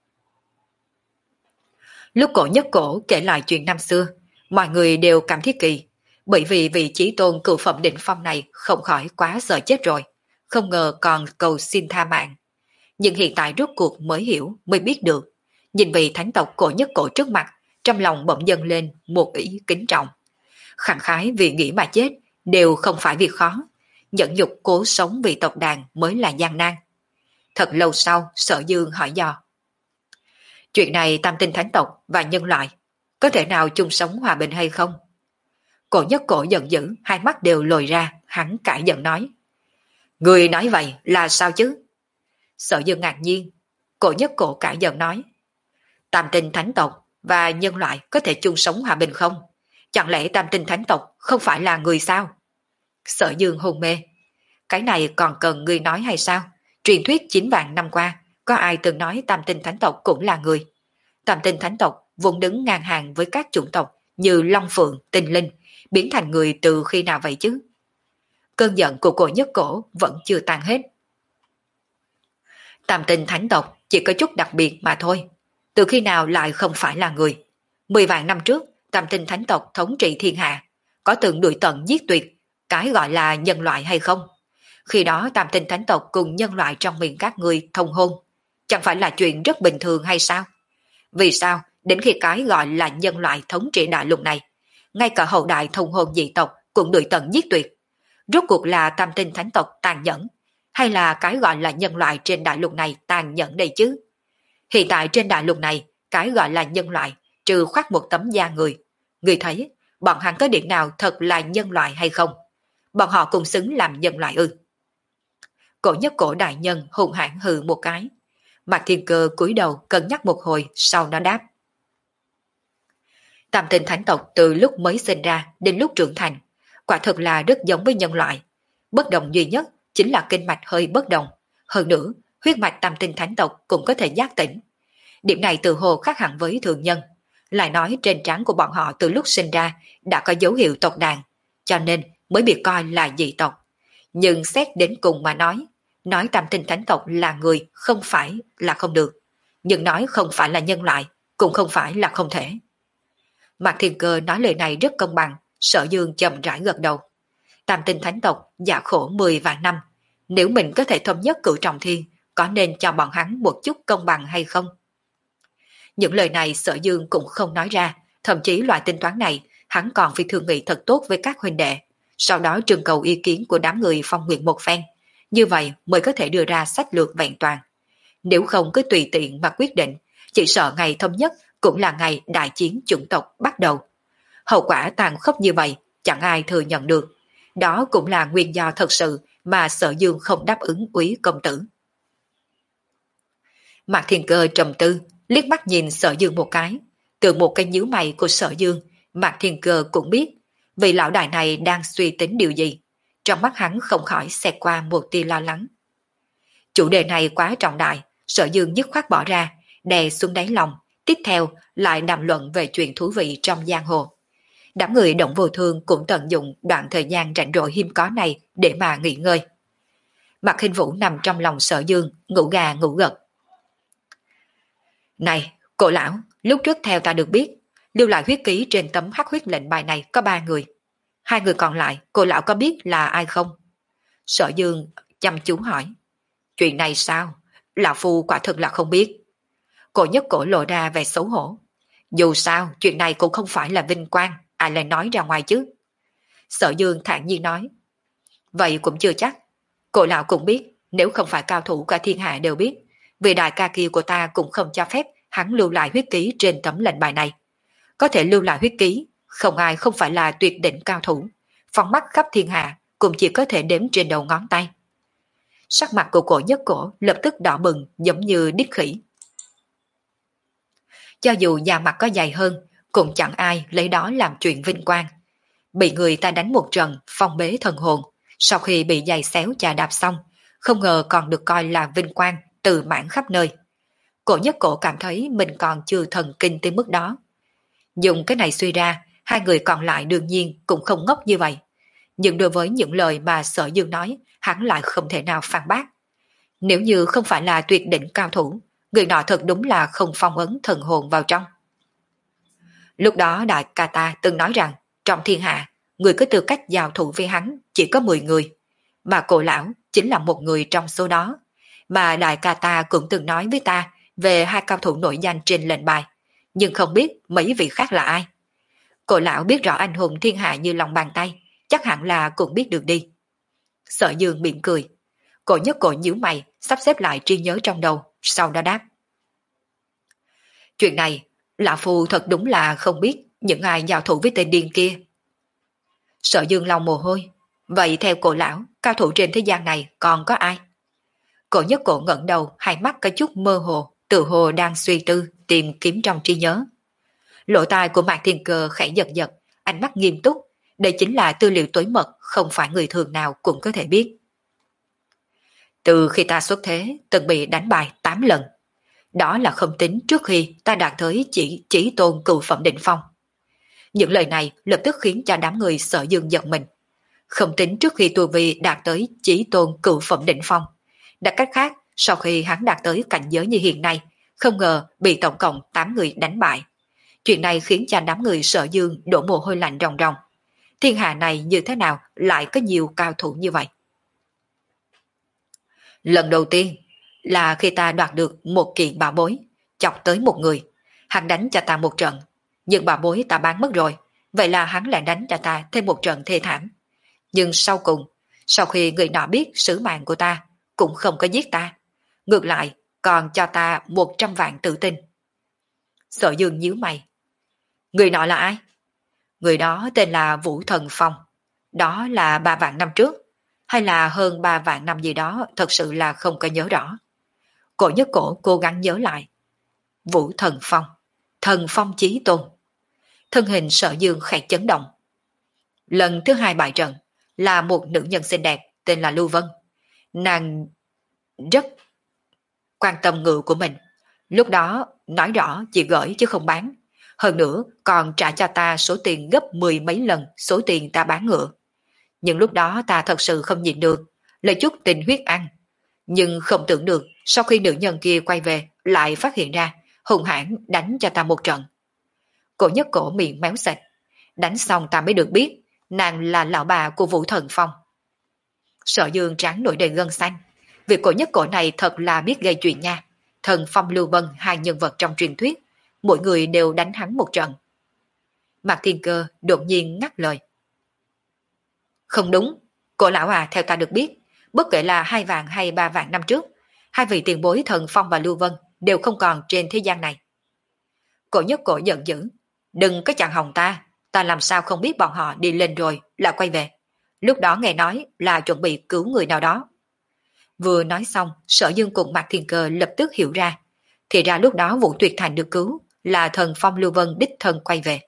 Lúc cổ nhất cổ kể lại chuyện năm xưa, mọi người đều cảm thấy kỳ, bởi vì vị chí tôn cựu phẩm đỉnh phong này không khỏi quá sợ chết rồi, không ngờ còn cầu xin tha mạng. Nhưng hiện tại rốt cuộc mới hiểu, mới biết được, nhìn vị thánh tộc cổ nhất cổ trước mặt, trong lòng bỗng dâng lên một ý kính trọng. Khẳng khái vì nghĩ mà chết đều không phải việc khó, nhẫn nhục cố sống vì tộc đàn mới là gian nan. Thật lâu sau, Sở Dương hỏi dò. Chuyện này tam tinh thánh tộc và nhân loại có thể nào chung sống hòa bình hay không? Cổ nhất cổ giận dữ, hai mắt đều lồi ra, hắn cãi giận nói. Người nói vậy là sao chứ? Sở Dương ngạc nhiên, cổ nhất cổ cãi giận nói. Tam tinh thánh tộc và nhân loại có thể chung sống hòa bình không? Chẳng lẽ tam tinh thánh tộc không phải là người sao? Sở Dương hôn mê. Cái này còn cần người nói hay sao? Truyền thuyết chín vạn năm qua, có ai từng nói tam tinh thánh tộc cũng là người? Tam tinh thánh tộc vốn đứng ngang hàng với các chủng tộc như Long Phượng, Tinh Linh, biến thành người từ khi nào vậy chứ? Cơn giận của cổ nhất cổ vẫn chưa tan hết. Tam tinh thánh tộc chỉ có chút đặc biệt mà thôi. Từ khi nào lại không phải là người? Mười vạn năm trước, tam tinh thánh tộc thống trị thiên hạ, có từng đuổi tận giết tuyệt, cái gọi là nhân loại hay không? Khi đó tam tinh thánh tộc cùng nhân loại trong miệng các ngươi thông hôn, chẳng phải là chuyện rất bình thường hay sao? Vì sao đến khi cái gọi là nhân loại thống trị đại lục này, ngay cả hậu đại thông hôn dị tộc cũng đuổi tận giết tuyệt? Rốt cuộc là tam tinh thánh tộc tàn nhẫn, hay là cái gọi là nhân loại trên đại lục này tàn nhẫn đây chứ? Hiện tại trên đại lục này, cái gọi là nhân loại trừ khoác một tấm da người. Người thấy, bọn hắn có điểm nào thật là nhân loại hay không? Bọn họ cùng xứng làm nhân loại ư? Cổ nhất cổ đại nhân hùng hãn hừ một cái. Mạc Thiên Cơ cúi đầu cân nhắc một hồi, sau đó đáp. Tam tinh thánh tộc từ lúc mới sinh ra đến lúc trưởng thành, quả thực là rất giống với nhân loại. Bất đồng duy nhất chính là kinh mạch hơi bất đồng. Hơn nữa, huyết mạch tam tinh thánh tộc cũng có thể giác tỉnh. Điểm này từ hồ khác hẳn với thường nhân. Lại nói trên trán của bọn họ từ lúc sinh ra đã có dấu hiệu tộc đàn, cho nên mới bị coi là dị tộc. Nhưng xét đến cùng mà nói, nói tam tinh thánh tộc là người không phải là không được, nhưng nói không phải là nhân loại cũng không phải là không thể. Mạc Thiên Cơ nói lời này rất công bằng. Sở Dương chậm rãi gật đầu. Tam tinh thánh tộc dạ khổ mười vạn năm, nếu mình có thể thống nhất cửu trọng thiên, có nên cho bọn hắn một chút công bằng hay không? Những lời này Sở Dương cũng không nói ra, thậm chí loại tính toán này hắn còn phải thương nghị thật tốt với các huynh đệ, sau đó trưng cầu ý kiến của đám người Phong Nguyệt một phen, như vậy mới có thể đưa ra sách lược vẹn toàn. Nếu không cứ tùy tiện mà quyết định, chỉ sợ ngày thống nhất cũng là ngày đại chiến chủng tộc bắt đầu. Hậu quả tàn khốc như vậy chẳng ai thừa nhận được. Đó cũng là nguyên do thật sự mà Sở Dương không đáp ứng Úy công tử. Mạc Thiên Cơ trầm tư, liếc mắt nhìn Sở Dương một cái. Từ một cái nhíu mày của Sở Dương, Mạc Thiên Cơ cũng biết vị lão đại này đang suy tính điều gì. Trong mắt hắn không khỏi xẹt qua một tia lo lắng. Chủ đề này quá trọng đại, Sở Dương dứt khoát bỏ ra, đè xuống đáy lòng. Tiếp theo lại đàm luận về chuyện thú vị trong giang hồ. Đám người Động Vô Thương cũng tận dụng đoạn thời gian rảnh rỗi hiếm có này để mà nghỉ ngơi. Mạc Hinh Vũ nằm trong lòng Sở Dương, ngủ gà ngủ gật. Này, cổ lão, lúc trước theo ta được biết, lưu lại huyết ký trên tấm hắc huyết lệnh bài này có ba người. Hai người còn lại, cổ lão có biết là ai không? Sở Dương chăm chú hỏi. Chuyện này sao? Lão Phu quả thực là không biết. Cổ nhất cổ lộ ra vẻ xấu hổ. Dù sao, chuyện này cũng không phải là vinh quang, ai lại nói ra ngoài chứ? Sở Dương thản nhiên nói. Vậy cũng chưa chắc. Cổ lão cũng biết, nếu không phải cao thủ cả thiên hạ đều biết, vì đại ca kia của ta cũng không cho phép hắn lưu lại huyết ký trên tấm lệnh bài này. Có thể lưu lại huyết ký, không ai không phải là tuyệt đỉnh cao thủ. Phong mắt khắp thiên hạ cũng chỉ có thể đếm trên đầu ngón tay. Sắc mặt của cổ nhất cổ lập tức đỏ bừng giống như đít khỉ. Cho dù da mặt có dày hơn, cũng chẳng ai lấy đó làm chuyện vinh quang. Bị người ta đánh một trận, phong bế thần hồn, sau khi bị giày xéo chà đạp xong, không ngờ còn được coi là vinh quang, từ mãn khắp nơi. Cổ nhất cổ cảm thấy mình còn chưa thần kinh tới mức đó. Dùng cái này suy ra, hai người còn lại đương nhiên cũng không ngốc như vậy. Nhưng đối với những lời mà Sở Dương nói, hắn lại không thể nào phản bác. Nếu như không phải là tuyệt đỉnh cao thủ, người nọ thật đúng là không phong ấn thần hồn vào trong. Lúc đó đại ca ta từng nói rằng, trong thiên hạ, người có tư cách giao thủ với hắn chỉ có mười người, mà cổ lão chính là một người trong số đó. Mà đại ca ta cũng từng nói với ta, về hai cao thủ nổi danh trên lệnh bài, nhưng không biết mấy vị khác là ai. Cổ lão biết rõ anh hùng thiên hạ như lòng bàn tay, chắc hẳn là cũng biết được đi. Sở Dương mỉm cười. Cổ Nhất Cổ nhíu mày, sắp xếp lại trí nhớ trong đầu, sau đó đáp. Chuyện này, lão phu thật đúng là không biết những ai giao thủ với tên điên kia. Sở Dương lau mồ hôi. Vậy theo cổ lão, cao thủ trên thế gian này còn có ai? Cổ Nhất Cổ ngẩng đầu, hai mắt có chút mơ hồ, tự hồ đang suy tư, tìm kiếm trong trí nhớ. Lỗ tai của Mạc Thiên Cơ khẽ giật giật, ánh mắt nghiêm túc. Đây chính là tư liệu tối mật, không phải người thường nào cũng có thể biết. Từ khi ta xuất thế, từng bị đánh bại tám lần. Đó là không tính trước khi ta đạt tới chỉ chỉ tôn cựu phẩm đỉnh phong. Những lời này lập tức khiến cho đám người Sở Dương giật mình. Không tính trước khi tu vi đạt tới chỉ tôn cựu phẩm đỉnh phong. Đặt cách khác, sau khi hắn đạt tới cảnh giới như hiện nay, không ngờ bị tổng cộng tám người đánh bại. Chuyện này khiến cho đám người Sở Dương đổ mồ hôi lạnh ròng ròng. Thiên hạ này như thế nào lại có nhiều cao thủ như vậy? Lần đầu tiên là khi ta đoạt được một kiện bảo bối, chọc tới một người, hắn đánh cho ta một trận, nhưng bảo bối ta bán mất rồi, vậy là hắn lại đánh cho ta thêm một trận thê thảm. Nhưng sau cùng, sau khi người nọ biết sứ mạng của ta, cũng không có giết ta, ngược lại còn cho ta một trăm vạn tự tin. Sở Dương nhíu mày. Người nọ là ai? Người đó tên là Vũ Thần Phong. Đó là ba vạn năm trước, hay là hơn ba vạn năm gì đó, thật sự là không có nhớ rõ. Cổ Nhất Cổ cố gắng nhớ lại. Vũ Thần Phong, Thần Phong Chí Tôn. Thân hình Sở Dương khẽ chấn động. Lần thứ hai bại trận là một nữ nhân xinh đẹp tên là Lưu Vân. Nàng rất quan tâm ngựa của mình. Lúc đó nói rõ chỉ gửi chứ không bán. Hơn nữa còn trả cho ta số tiền gấp mười mấy lần số tiền ta bán ngựa. Nhưng lúc đó ta thật sự không nhịn được, lấy chút tình huyết ăn. Nhưng không tưởng được sau khi nữ nhân kia quay về lại phát hiện ra hùng hãn đánh cho ta một trận. Cổ Nhất Cổ miệng méo sạch. Đánh xong ta mới được biết nàng là lão bà của Vũ Thần Phong. Sở Dương trán nổi đầy gân xanh. Việc Cổ Nhất Cổ này thật là biết gây chuyện nha. Thần Phong Lưu Vân hai nhân vật trong truyền thuyết, mỗi người đều đánh hắn một trận. Mạc Thiên Cơ đột nhiên ngắt lời. Không đúng, cổ lão à, theo ta được biết, bất kể là hai vạn hay ba vạn năm trước, hai vị tiền bối Thần Phong và Lưu Vân đều không còn trên thế gian này. Cổ Nhất Cổ giận dữ. Đừng có chặn hòng ta, ta làm sao không biết bọn họ đi lên rồi là quay về. Lúc đó nghe nói là chuẩn bị cứu người nào đó. Vừa nói xong, Sở Dương cùng Mạc Thiên Cơ lập tức hiểu ra. Thì ra lúc đó Vũ Tuyệt Thành được cứu là Thần Phong Lưu Vân đích thân quay về.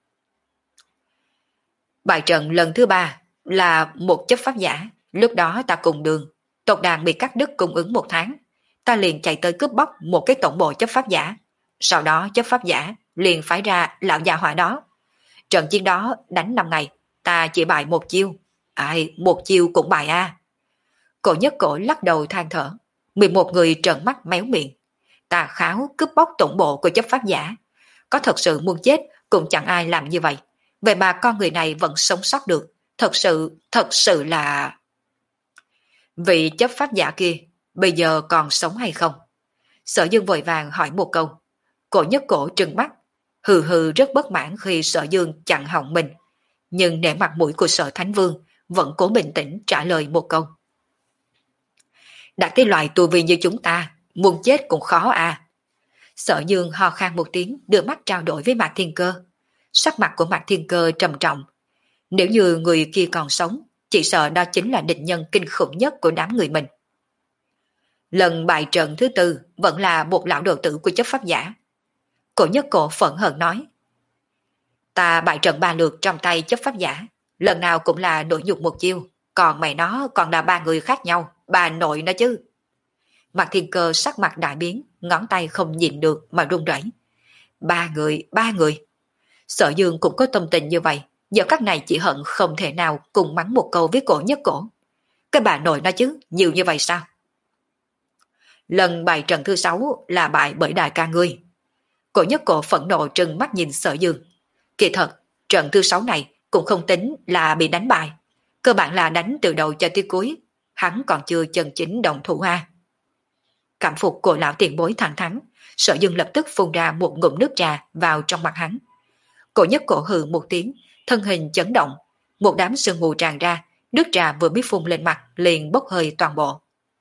Bài trận lần thứ ba là một chấp pháp giả. Lúc đó ta cùng đường, tộc đàn bị cắt đứt cung ứng một tháng. Ta liền chạy tới cướp bóc một cái tổng bộ chấp pháp giả. Sau đó chấp pháp giả liền phái ra lão già hỏa đó. Trận chiến đó đánh năm ngày, ta chỉ bại một chiêu. Ai, một chiêu cũng bại a. À. Cổ Nhất Cổ lắc đầu than thở. mười một người trợn mắt méo miệng. Ta kháo cướp bóc tổng bộ của chấp pháp giả. Có thật sự muốn chết cũng chẳng ai làm như vậy. Vậy mà con người này vẫn sống sót được. Thật sự, thật sự là... Vị chấp pháp giả kia bây giờ còn sống hay không? Sở Dương vội vàng hỏi một câu. Cổ Nhất Cổ trừng mắt, hừ hừ rất bất mãn khi Sở Dương chặn họng mình. Nhưng nể mặt mũi của Sở Thánh Vương vẫn cố bình tĩnh trả lời một câu. Đã cái loại tù vi như chúng ta, muốn chết cũng khó à. Sở Dương ho khan một tiếng, đưa mắt trao đổi với Mạc Thiên Cơ. Sắc mặt của Mạc Thiên Cơ trầm trọng. Nếu như người kia còn sống, chỉ sợ đó chính là địch nhân kinh khủng nhất của đám người mình. Lần bại trận thứ tư vẫn là một lão đầu tử của chấp pháp giả. Cổ Nhất Cổ phẫn hận nói. Ta bại trận ba lượt trong tay chấp pháp giả, lần nào cũng là đổi nhục một chiêu, còn mày nó còn là ba người khác nhau, bà nội nó chứ. Mạc Thiên Cơ sắc mặt đại biến, ngón tay không nhìn được mà run rẩy. Ba người, ba người. Sở Dương cũng có tâm tình như vậy, giờ các này chỉ hận không thể nào cùng mắng một câu với Cổ Nhất Cổ. Cái bà nội nó chứ, nhiều như vậy sao? Lần bại trận thứ sáu là bại bởi đại ca ngươi. Cổ Nhất Cổ phẫn nộ trừng mắt nhìn Sở Dương. Kỳ thật, trận thứ sáu này cũng không tính là bị đánh bại. Cơ bản là đánh từ đầu cho tới cuối, hắn còn chưa chân chính động thủ ha. Cảm phục của lão tiền bối thẳng thắn, Sở Dương lập tức phun ra một ngụm nước trà vào trong mặt hắn. Cổ Nhất Cổ hừ một tiếng, thân hình chấn động, một đám sương mù tràn ra, nước trà vừa mới phun lên mặt liền bốc hơi toàn bộ.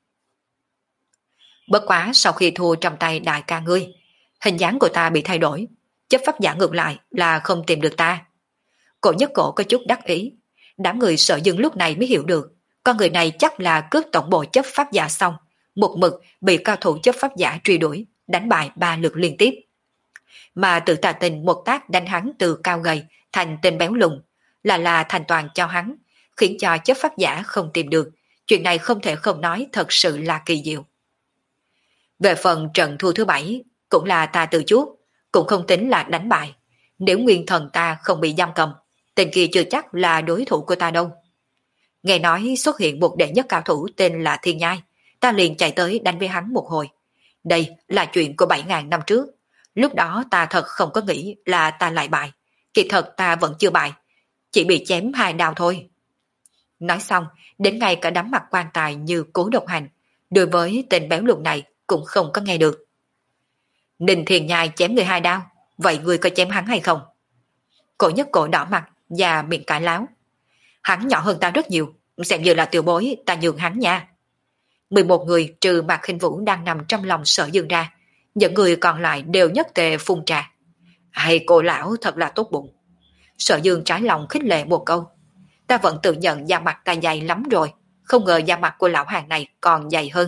Bất quá sau khi thua trong tay đại ca ngươi, hình dáng của ta bị thay đổi, chấp pháp giả ngược lại là không tìm được ta. Cổ Nhất Cổ có chút đắc ý, đám người Sở Dương lúc này mới hiểu được, con người này chắc là cướp tổng bộ chấp pháp giả xong, một mực bị cao thủ chấp pháp giả truy đuổi, đánh bại ba lượt liên tiếp. Mà Tự Tà Tình một tác đánh hắn từ cao gầy thành tên béo lùn, là là thành toàn cho hắn, khiến cho chấp pháp giả không tìm được. Chuyện này không thể không nói thật sự là kỳ diệu. Về phần trận thua thứ bảy, cũng là ta tự chuốc, cũng không tính là đánh bại. Nếu nguyên thần ta không bị giam cầm, tên kia chưa chắc là đối thủ của ta đâu. Nghe nói xuất hiện một đệ nhất cao thủ tên là Thiên Nhai, ta liền chạy tới đánh với hắn một hồi. Đây là chuyện của bảy ngàn năm trước. Lúc đó ta thật không có nghĩ là ta lại bại. Kỳ thật ta vẫn chưa bại, chỉ bị chém hai đao thôi. Nói xong, đến ngay cả đám mặt quan tài như Cố Độc Hành, đối với tên béo lùn này cũng không có nghe được. Ninh Thiên Nhai chém người hai đao, vậy người có chém hắn hay không? Cổ Nhất Cổ đỏ mặt và miệng cãi láo. Hắn nhỏ hơn ta rất nhiều, xem như là tiểu bối, ta nhường hắn nha. mười một người trừ Mạc Khinh Vũ đang nằm trong lòng Sở Dương ra, những người còn lại đều nhất tề phun trà. Hay cô lão thật là tốt bụng. Sở Dương trái lòng khích lệ một câu. Ta vẫn tự nhận da mặt ta dày lắm rồi, không ngờ da mặt của lão hàng này còn dày hơn.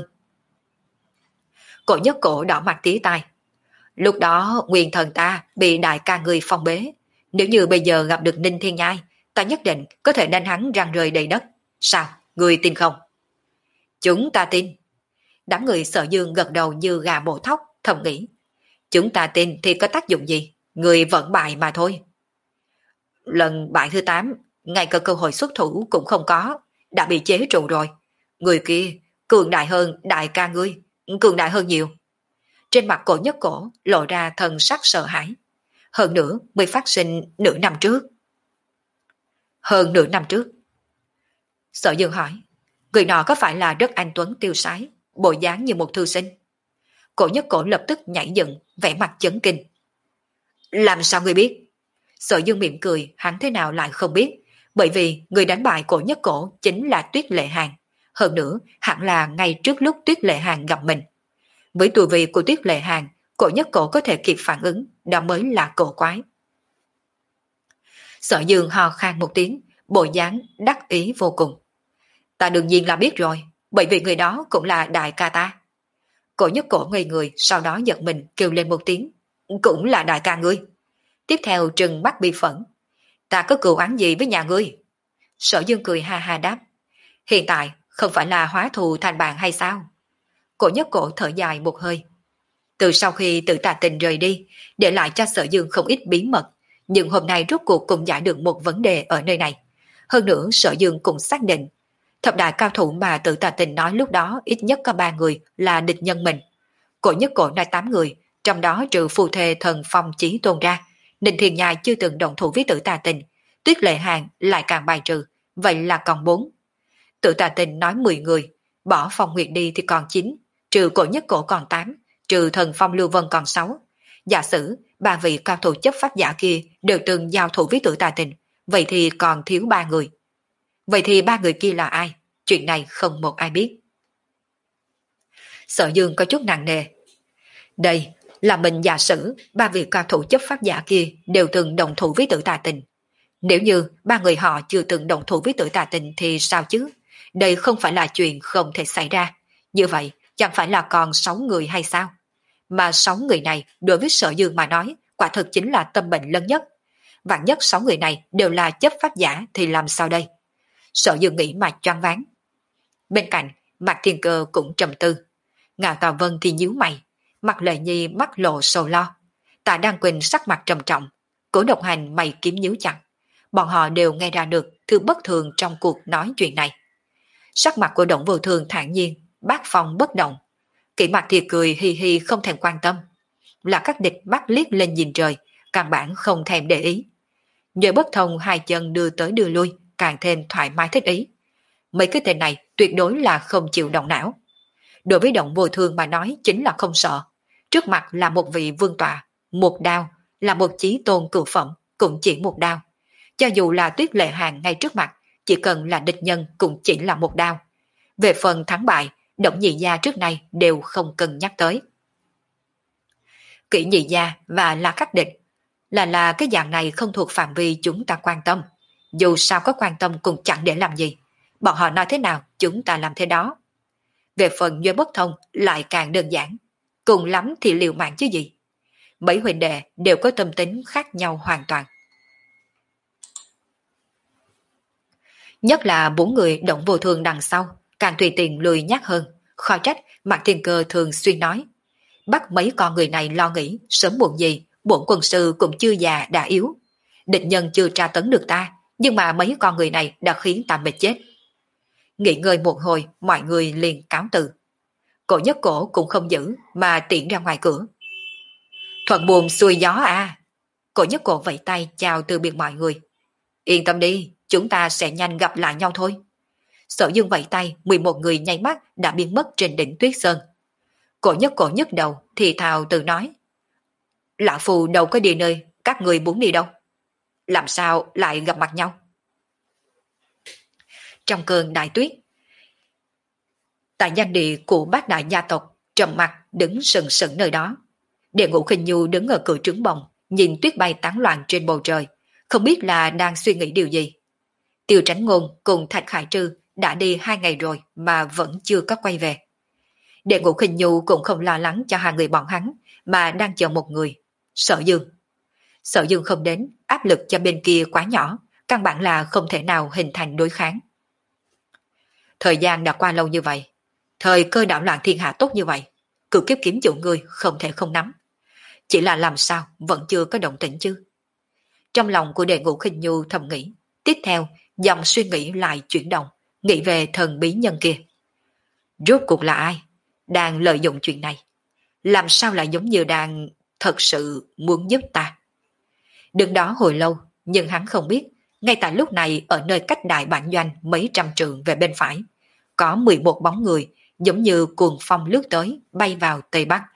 Cổ Nhất Cổ đỏ mặt tía tai. Lúc đó nguyên thần ta bị đại ca người phong bế. Nếu như bây giờ gặp được Ninh Thiên Nhai, ta nhất định có thể đánh hắn răng rơi đầy đất. Sao, người tin không? Chúng ta tin. Đám người Sở Dương gật đầu như gà bổ thóc, thầm nghĩ. Chúng ta tin thì có tác dụng gì? Người vẫn bại mà thôi. Lần bại thứ tám, ngay cả cơ hội xuất thủ cũng không có, đã bị chế trụ rồi. Người kia cường đại hơn đại ca ngươi, cường đại hơn nhiều. Trên mặt Cổ Nhất Cổ lộ ra thần sắc sợ hãi. Hơn nữa mới phát sinh nửa năm trước. Hơn nửa năm trước. Sở Dương hỏi, người nọ có phải là rất anh tuấn tiêu sái, bộ dáng như một thư sinh? Cổ Nhất Cổ lập tức nhảy dựng, vẻ mặt chấn kinh. Làm sao ngươi biết? Sở Dương mỉm cười, hắn thế nào lại không biết, bởi vì người đánh bại Cổ Nhất Cổ chính là Tuyết Lệ Hàn. Hơn nữa, hẳn là ngay trước lúc Tuyết Lệ Hàn gặp mình. Với tu vi của Tuyết Lệ Hàn, Cổ Nhất Cổ có thể kịp phản ứng, đó mới là cổ quái. Sở Dương hò khan một tiếng, bộ dáng đắc ý vô cùng. Ta đương nhiên là biết rồi, bởi vì người đó cũng là đại ca ta. Cổ Nhất Cổ ngây người, sau đó giật mình kêu lên một tiếng, cũng là đại ca ngươi. Tiếp theo trừng mắt bi phẫn. Ta có cừu oán gì với nhà ngươi? Sở Dương cười ha ha đáp. Hiện tại không phải là hóa thù thành bạn hay sao? Cổ Nhất Cổ thở dài một hơi. Từ sau khi Tự Tà Tình rời đi, để lại cho Sở Dương không ít bí mật, nhưng hôm nay rốt cuộc cũng giải được một vấn đề ở nơi này. Hơn nữa Sở Dương cũng xác định, thập đại cao thủ mà Tự Tà Tình nói lúc đó ít nhất có ba người là địch nhân mình. Cổ Nhất Cổ nói tám người, trong đó trừ phù thề Thần Phong Chí Tôn ra, Ninh Thiên Nhai chưa từng động thủ với Tự Tà Tình, Tuyết Lệ Hàn lại càng bài trừ, vậy là còn bốn. Tự Tà Tình nói mười người, bỏ Phong Nguyệt đi thì còn chín, trừ Cổ Nhất Cổ còn tám, trừ Thần Phong Lưu Vân còn sáu. Giả sử ba vị cao thủ chấp pháp giả kia đều từng giao thủ với Tự Tà Tình, vậy thì còn thiếu ba người. Vậy thì ba người kia là ai? Chuyện này không một ai biết. Sở Dương có chút nặng nề. Đây là mình giả sử ba vị cao thủ chấp pháp giả kia đều từng đồng thủ với Tự Tà Tình. Nếu như ba người họ chưa từng đồng thủ với Tự Tà Tình thì sao chứ? Đây không phải là chuyện không thể xảy ra. Như vậy chẳng phải là còn sáu người hay sao? Mà sáu người này đối với Sở Dương mà nói quả thực chính là tâm bệnh lớn nhất. Vạn nhất sáu người này đều là chấp pháp giả thì làm sao đây? Sở Dương nghĩ mà choáng váng. Bên cạnh Mạc Thiên Cơ cũng trầm tư. Ngạo Tào Vân thì nhíu mày, Mặt Lệ Nhi mắt lộ sầu lo. Tạ Đăng Quỳnh sắc mặt trầm trọng, Cố Độc Hành mày kiếm nhíu chặt. Bọn họ đều nghe ra được thứ bất thường trong cuộc nói chuyện này. Sắc mặt của Động Vô Thường thản nhiên, bát phong bất động. Kỷ Mặt thì cười hi hi không thèm quan tâm. Là các địch mắt liếc lên nhìn trời, căn bản không thèm để ý. Nhờ bất thông hai chân đưa tới đưa lui, càng thêm thoải mái thích ý. Mấy cái tên này tuyệt đối là không chịu động não. Đối với Động Vô Thường mà nói chính là không sợ. trước mặt là một vị vương tọa, một đao là một chí tôn cửu phẩm, cũng chỉ một đao. Cho dù là Tuyết Lệ Hàng ngay trước mặt, chỉ cần là địch nhân cũng chỉ là một đao. Về phần thắng bại, Đổng Nhị Gia trước nay đều không cần nhắc tới. Kỷ Nhị Gia và La Khắc Địch là là cái dạng này không thuộc phạm vi chúng ta quan tâm. Dù sao có quan tâm cũng chẳng để làm gì. Bọn họ nói thế nào chúng ta làm thế đó. Về phần Nhuế Bất Thông lại càng đơn giản. Cùng lắm thì liều mạng chứ gì. Mấy huynh đệ đều có tâm tính khác nhau hoàn toàn. Nhất là bốn người Động Vô Thường đằng sau, càng tùy tiện lười nhắc hơn. Khó trách Mạc Thiên Cơ thường xuyên nói. Bắt mấy con người này lo nghĩ, sớm muộn gì, bổn quân sư cũng chưa già đã yếu. Địch nhân chưa tra tấn được ta, nhưng mà mấy con người này đã khiến ta mệt chết. Nghỉ ngơi một hồi, mọi người liền cáo từ. Cổ Nhất Cổ cũng không giữ, mà tiện ra ngoài cửa. Thuận buồm xuôi gió à. Cổ Nhất Cổ vẫy tay chào từ biệt mọi người. Yên tâm đi, chúng ta sẽ nhanh gặp lại nhau thôi. Sở Dương vẫy tay, mười một người nháy mắt đã biến mất trên đỉnh Tuyết Sơn. Cổ Nhất Cổ nhức đầu, thì thào tự nói. Lão Phù đâu có đi nơi, các người muốn đi đâu? Làm sao lại gặp mặt nhau? Trong cơn đại tuyết, tại danh địa của bát đại gia tộc, trầm mặt đứng sừng sững nơi đó. Địa Ngũ Khinh Nhu đứng ở cửa trướng bồng, nhìn tuyết bay tán loạn trên bầu trời, không biết là đang suy nghĩ điều gì. Tiêu Tránh Ngôn cùng Thạch Khải Trư đã đi hai ngày rồi mà vẫn chưa có quay về. Địa Ngũ Khinh Nhu cũng không lo lắng cho hai người bọn hắn, mà đang chờ một người, Sở Dương. Sở Dương không đến, áp lực cho bên kia quá nhỏ, căn bản là không thể nào hình thành đối kháng. Thời gian đã qua lâu như vậy, thời cơ đảo loạn thiên hạ tốt như vậy, cửu kiếp kiếm chủ ngươi không thể không nắm. Chỉ là làm sao vẫn chưa có động tĩnh chứ. Trong lòng của Đề Ngũ Khinh Nhu thầm nghĩ, tiếp theo dòng suy nghĩ lại chuyển động, nghĩ về thần bí nhân kia. Rốt cuộc là ai đang lợi dụng chuyện này? Làm sao lại giống như đang thật sự muốn giúp ta? Đứng đó hồi lâu, nhưng hắn không biết, ngay tại lúc này ở nơi cách đại bản doanh mấy trăm trượng về bên phải, có mười một bóng người giống như cuồng phong lướt tới, bay vào Tây Bắc.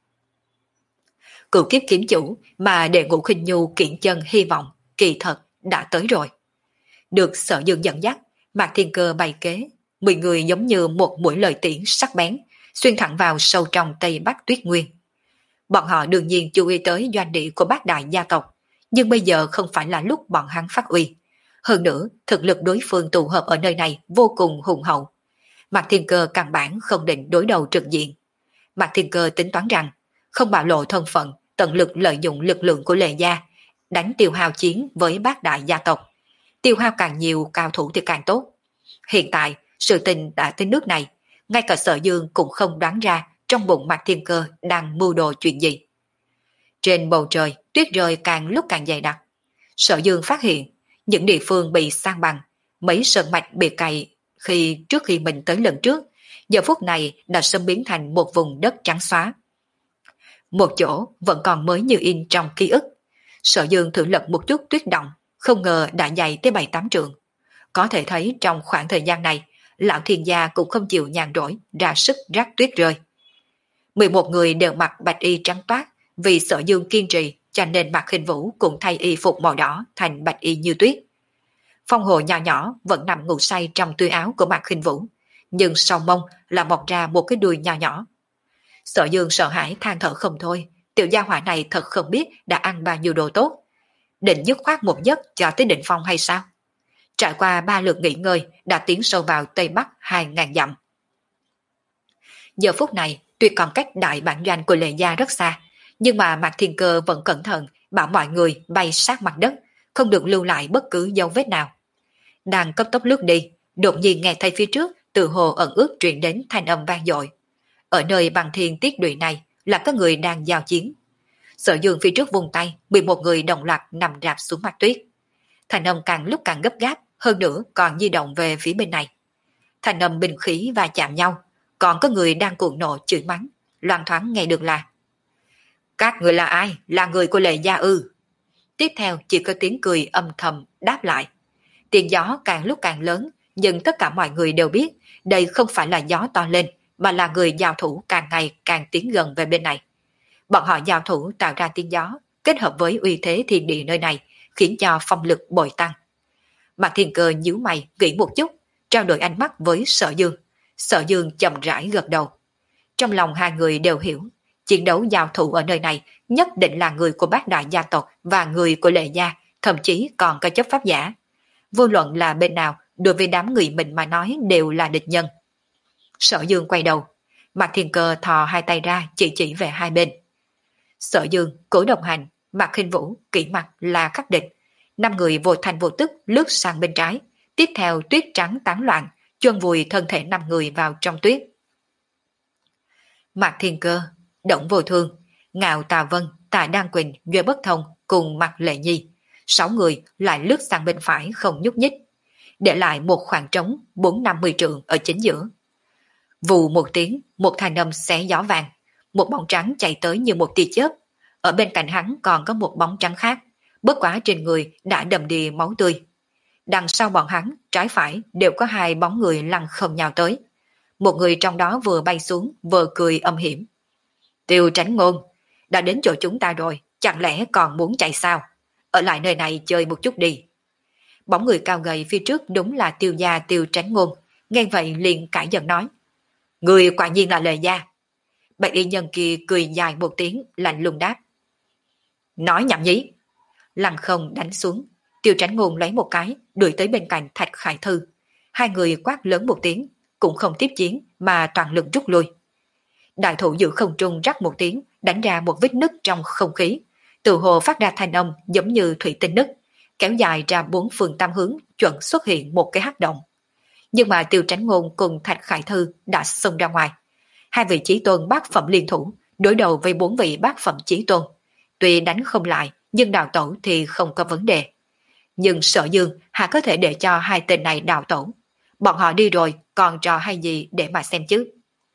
Cửu kiếp kiếm chủ mà Đệ Ngũ Khinh Nhu kiện chân hy vọng kỳ thật đã tới rồi. Được Sở Dương dẫn dắt, Mạc Thiên Cơ bày kế, mười người giống như một mũi lợi tiễn sắc bén, xuyên thẳng vào sâu trong Tây Bắc Tuyết Nguyên. Bọn họ đương nhiên chú ý tới doanh địa của bát đại gia tộc, nhưng bây giờ không phải là lúc bọn hắn phát uy. Hơn nữa, thực lực đối phương tụ hợp ở nơi này vô cùng hùng hậu. Mạc Thiên Cơ căn bản không định đối đầu trực diện. Mạc Thiên Cơ tính toán rằng, không bạo lộ thân phận, tận lực lợi dụng lực lượng của Lệ Gia, đánh tiêu hao chiến với bát đại gia tộc. Tiêu hao càng nhiều cao thủ thì càng tốt. Hiện tại, sự tình đã tới nước này, ngay cả Sở Dương cũng không đoán ra trong bụng Mạc Thiên Cơ đang mưu đồ chuyện gì. Trên bầu trời, tuyết rơi càng lúc càng dày đặc. Sở Dương phát hiện, những địa phương bị san bằng, mấy sơn mạch bị cày khi trước khi mình tới lần trước, giờ phút này đã sớm biến thành một vùng đất trắng xóa. Một chỗ vẫn còn mới như in trong ký ức. Sở Dương thử lật một chút tuyết động, không ngờ đã dày tới bảy tám trượng. Có thể thấy trong khoảng thời gian này, lão thiên gia cũng không chịu nhàn rỗi ra sức rác tuyết rơi. mười một người đều mặc bạch y trắng toát, vì Sở Dương kiên trì cho nên Mạc Khinh Vũ cũng thay y phục màu đỏ thành bạch y như tuyết. Phong Hồ nhỏ nhỏ vẫn nằm ngủ say trong túi áo của Mạc Khinh Vũ, nhưng sau mông là mọc ra một cái đuôi nhỏ nhỏ. Sở Dương sợ hãi than thở không thôi, tiểu gia hỏa này thật không biết đã ăn bao nhiêu đồ tốt. Định dứt khoát một giấc cho tới đỉnh phong hay sao? Trải qua ba lượt nghỉ ngơi đã tiến sâu vào Tây Bắc hai ngàn dặm. Giờ phút này tuy còn cách đại bản doanh của Lệ Gia rất xa, nhưng mà Mạc Thiên Cơ vẫn cẩn thận bảo mọi người bay sát mặt đất, không được lưu lại bất cứ dấu vết nào. Đang cấp tốc lướt đi, đột nhiên nghe thấy phía trước từ hồ ẩn ước truyền đến thanh âm vang dội. Ở nơi bằng thiên tiết đụy này là có người đang giao chiến. Sở Dương phía trước vùng tay, bị một người đồng loạt nằm rạp xuống mặt tuyết. Thanh âm càng lúc càng gấp gáp, hơn nữa còn di động về phía bên này. Thanh âm binh khí và chạm nhau, còn có người đang cuồng nộ chửi mắng, loan thoáng nghe được là: các người là ai? Là người của Lệ Gia ư? Tiếp theo chỉ có tiếng cười âm thầm đáp lại. Tiếng gió càng lúc càng lớn, nhưng tất cả mọi người đều biết đây không phải là gió to lên, mà là người giao thủ càng ngày càng tiến gần về bên này. Bọn họ giao thủ tạo ra tiếng gió, kết hợp với uy thế thiên địa nơi này, khiến cho phong lực bội tăng. Mạc Thiên Cơ nhíu mày nghĩ một chút, trao đổi ánh mắt với Sở Dương. Sở Dương chậm rãi gật đầu. Trong lòng hai người đều hiểu, chiến đấu giao thủ ở nơi này nhất định là người của bát đại gia tộc và người của Lệ gia, thậm chí còn có chấp pháp giả. Vô luận là bên nào, đối với đám người mình mà nói đều là địch nhân. Sở Dương quay đầu, Mạc Thiên Cơ thò hai tay ra chỉ chỉ về hai bên. Sở Dương, Cổ Đồng Hành, Mạc Khinh Vũ, Kỷ Mặc là khắc địch. Năm người vô thành vô tức lướt sang bên trái, tiếp theo tuyết trắng tán loạn, chôn vùi thân thể năm người vào trong tuyết. Mạc Thiên Cơ, Động Vô Thương, Ngạo Tà Vân, Tạ Đan Quỳnh, Duệ Bất Thông cùng Mạc Lệ Nhi, sáu người lại lướt sang bên phải không nhúc nhích, để lại một khoảng trống bốn năm mươi trượng ở chính giữa. Vù một tiếng, một thanh âm xé gió vàng, một bóng trắng chạy tới như một tia chớp. Ở bên cạnh hắn còn có một bóng trắng khác, bất quá trên người đã đầm đìa máu tươi. Đằng sau bọn hắn, trái phải đều có hai bóng người lăn không nhào tới. Một người trong đó vừa bay xuống, vừa cười âm hiểm. Tiêu Tránh Ngôn, đã đến chỗ chúng ta rồi, chẳng lẽ còn muốn chạy sao? Ở lại nơi này chơi một chút đi. Bóng người cao gầy phía trước đúng là Tiêu gia Tiêu Tránh Ngôn, nghe vậy liền cãi giận nói. Người quả nhiên là Lệ gia. Bạch y nhân kia cười dài một tiếng, lạnh lùng đáp. Nói nhảm nhí. Lăng không đánh xuống, Tiêu Tránh Ngôn lấy một cái, đuổi tới bên cạnh Thạch Khải Thư. Hai người quát lớn một tiếng, cũng không tiếp chiến mà toàn lực rút lui. Đại thủ giữ không trung rắc một tiếng, đánh ra một vết nứt trong không khí, từ hồ phát ra thanh âm giống như thủy tinh nứt, kéo dài ra bốn phương tam hướng, chuẩn xuất hiện một cái hắc động. Nhưng mà Tiêu Tránh Ngôn cùng Thạch Khải Thư đã xông ra ngoài. Hai vị chí tôn bát phẩm liên thủ đối đầu với bốn vị bát phẩm chí tôn, tuy đánh không lại nhưng đào tẩu thì không có vấn đề. Nhưng Sở Dương hà có thể để cho hai tên này đào tẩu? Bọn họ đi rồi còn trò hay gì để mà xem chứ?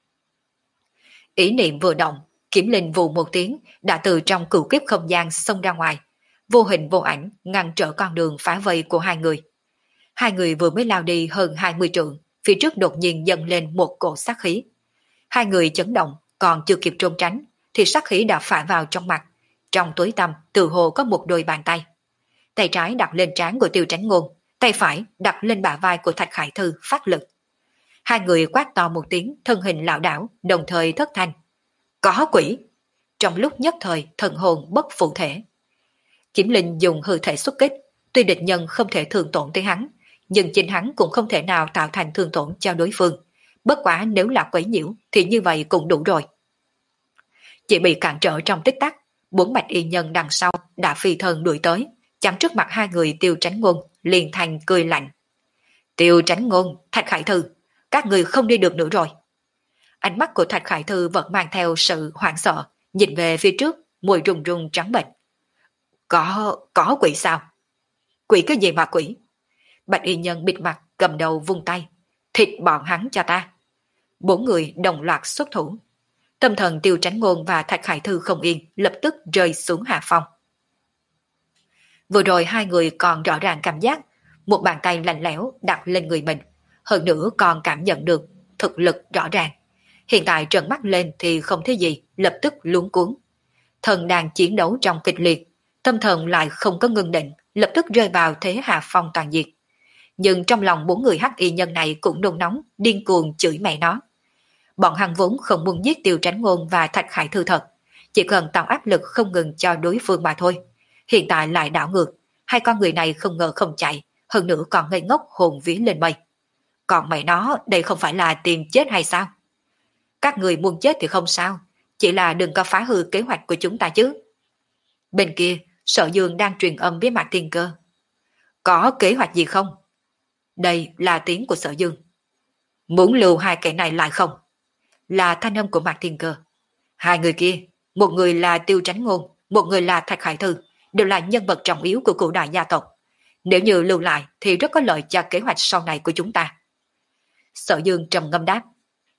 Ý niệm vừa động, Kiếm Linh vù một tiếng đã từ trong cửu kiếp không gian xông ra ngoài, vô hình vô ảnh ngăn trở con đường phá vây của hai người. Hai người vừa mới lao đi hơn hai mươi trượng, phía trước đột nhiên dâng lên một cổ sát khí. Hai người chấn động, còn chưa kịp trốn tránh thì sát khí đã phả vào trong mặt. Trong tối tăm từ hồ có một đôi bàn tay. Tay trái đặt lên trán của Tiêu Tránh Ngôn, tay phải đặt lên bả vai của Thạch Khải Thư phát lực. Hai người quát to một tiếng, thân hình lảo đảo, đồng thời thất thanh. Có quỷ! Trong lúc nhất thời, thần hồn bất phụ thể. Kiếm Linh dùng hư thể xuất kích, tuy địch nhân không thể thương tổn tới hắn, nhưng chính hắn cũng không thể nào tạo thành thương tổn cho đối phương. Bất quả nếu là quấy nhiễu thì như vậy cũng đủ rồi. Chỉ bị cản trở trong tích tắc, bốn bạch y nhân đằng sau đã phi thân đuổi tới, chắn trước mặt hai người Tiêu Tránh Ngôn, liền thành cười lạnh. Tiêu Tránh Ngôn, Thạch Khải Thư, các người không đi được nữa rồi. Ánh mắt của Thạch Khải Thư vẫn mang theo sự hoảng sợ, nhìn về phía trước, môi rùng rùng trắng bệch. Có, có quỷ sao? Quỷ cái gì mà quỷ? Bạch y nhân bịt mặt, cầm đầu vung tay. Thịt bọn hắn cho ta. Bốn người đồng loạt xuất thủ. Tâm thần Tiêu Tránh Ngôn và Thạch Khải Thư không yên, lập tức rơi xuống hạ phong. Vừa rồi hai người còn rõ ràng cảm giác một bàn tay lạnh lẽo đặt lên người mình, hơn nữa còn cảm nhận được thực lực rõ ràng. Hiện tại trợn mắt lên thì không thấy gì, lập tức luống cuống. Thần đang chiến đấu trong kịch liệt, tâm thần lại không có ngưng định, lập tức rơi vào thế hạ phong toàn diệt. Nhưng trong lòng bốn người hắc y nhân này cũng nôn nóng, điên cuồng chửi mẹ nó. Bọn hắn vốn không muốn giết Tiêu Tránh Ngôn và Thạch Khải Thư thật, chỉ cần tạo áp lực không ngừng cho đối phương mà thôi. Hiện tại lại đảo ngược, hai con người này không ngờ không chạy, hơn nữa còn ngây ngốc hồn vía lên mây. Còn mẹ nó, đây không phải là tìm chết hay sao? Các người muốn chết thì không sao, chỉ là đừng có phá hư kế hoạch của chúng ta chứ. Bên kia, Sở Dương đang truyền âm với Mạc Thiên Cơ. Có kế hoạch gì không? Đây là tiếng của Sở Dương. Muốn lưu hai kẻ này lại không? Là thanh âm của Mạc Thiên Cơ. Hai người kia, một người là Tiêu Tránh Ngôn, một người là Thạch Khải Thư, đều là nhân vật trọng yếu của cửu đại gia tộc. Nếu như lưu lại thì rất có lợi cho kế hoạch sau này của chúng ta. Sở Dương trầm ngâm đáp.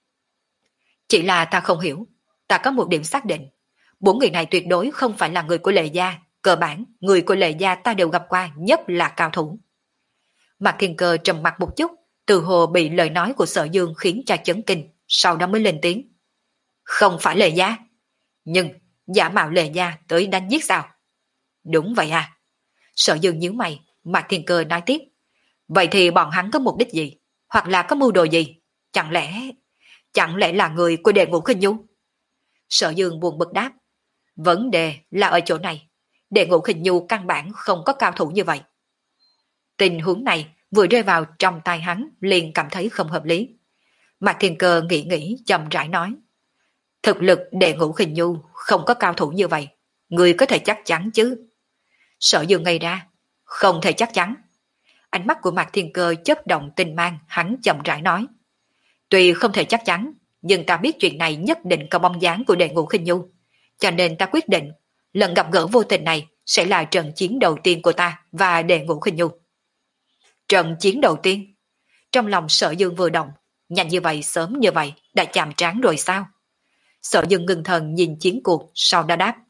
Chỉ là ta không hiểu, ta có một điểm xác định. Bốn người này tuyệt đối không phải là người của Lệ gia, cơ bản người của Lệ gia ta đều gặp qua, nhất là cao thủ. Mạc Thiên Cơ trầm mặt một chút, từ hồ bị lời nói của Sở Dương khiến cho chấn kinh, sau đó mới lên tiếng. Không phải Lệ gia, nhưng giả mạo Lệ Gia tới đánh giết sao? Đúng vậy à. Sở Dương nhíu mày, Mạc Thiên Cơ nói tiếp. Vậy thì bọn hắn có mục đích gì? Hoặc là có mưu đồ gì? Chẳng lẽ... Chẳng lẽ là người của Đệ Ngũ Khinh Nhu? Sở Dương buồn bực đáp. Vấn đề là ở chỗ này. Đệ Ngũ Khinh Nhu căn bản không có cao thủ như vậy. Tình huống này vừa rơi vào trong tay hắn liền cảm thấy không hợp lý. Mạc Thiên Cơ nghĩ nghĩ chậm rãi nói. Thực lực Đệ Ngũ Khinh Nhu không có cao thủ như vậy. Người có thể chắc chắn chứ? Sở Dương ngây ra. Không thể chắc chắn. Ánh mắt của Mạc Thiên Cơ chớp động tinh mang, hắn chậm rãi nói. Tuy không thể chắc chắn, nhưng ta biết chuyện này nhất định có bóng dáng của Đệ Ngũ Khinh Nhu. Cho nên ta quyết định, lần gặp gỡ vô tình này sẽ là trận chiến đầu tiên của ta và Đệ Ngũ Khinh Nhu. Trận chiến đầu tiên? Trong lòng Sở Dương vừa động, nhanh như vậy sớm như vậy đã chạm trán rồi sao? Sở Dương ngưng thần nhìn chiến cuộc, sau đó đáp.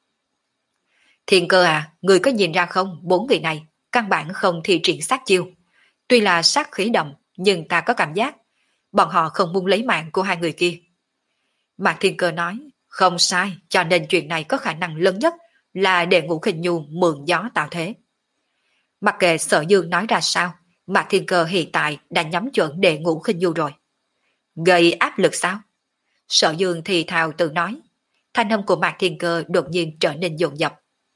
Thiên Cơ à, người có nhìn ra không, bốn vị này căn bản không thi triển sát chiêu. Tuy là sát khí đậm, nhưng ta có cảm giác bọn họ không muốn lấy mạng của hai người kia. Mạc Thiên Cơ nói, không sai, cho nên chuyện này có khả năng lớn nhất là Đệ Ngũ Khinh Nhu mượn gió tạo thế. Mặc kệ Sở Dương nói ra sao, Mạc Thiên Cơ hiện tại đã nhắm chuẩn Đệ Ngũ Khinh Nhu rồi. Gây áp lực sao? Sở Dương thì thào tự nói. Thanh âm của Mạc Thiên Cơ đột nhiên trở nên dồn dập.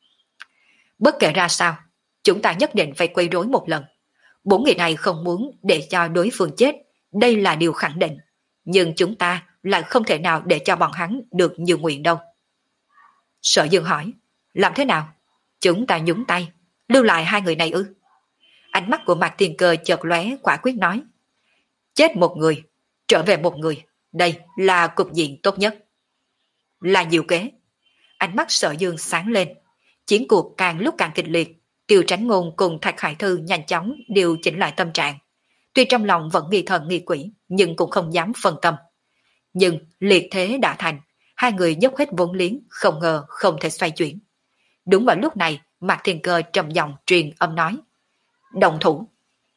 Bất kể ra sao, chúng ta nhất định phải quấy rối một lần. Bốn người này không muốn để cho đối phương chết, đây là điều khẳng định. Nhưng chúng ta lại không thể nào để cho bọn hắn được như nguyện đâu. Sở Dương hỏi, làm thế nào? Chúng ta nhúng tay, lưu lại hai người này ư? Ánh mắt của Mạc Thiên Cơ chợt lóe, quả quyết nói. Chết một người, trở về một người, đây là cục diện tốt nhất. Là diệu kế. Ánh mắt Sở Dương sáng lên. Chiến cuộc càng lúc càng kịch liệt. Tiêu Tránh Ngôn cùng Thạch Khải Thư nhanh chóng điều chỉnh lại tâm trạng. Tuy trong lòng vẫn nghi thần nghi quỷ, nhưng cũng không dám phân tâm. Nhưng liệt thế đã thành, hai người dốc hết vốn liếng, không ngờ không thể xoay chuyển. Đúng vào lúc này, Mạc Thiên Cơ trầm giọng truyền âm nói. Đồng thủ.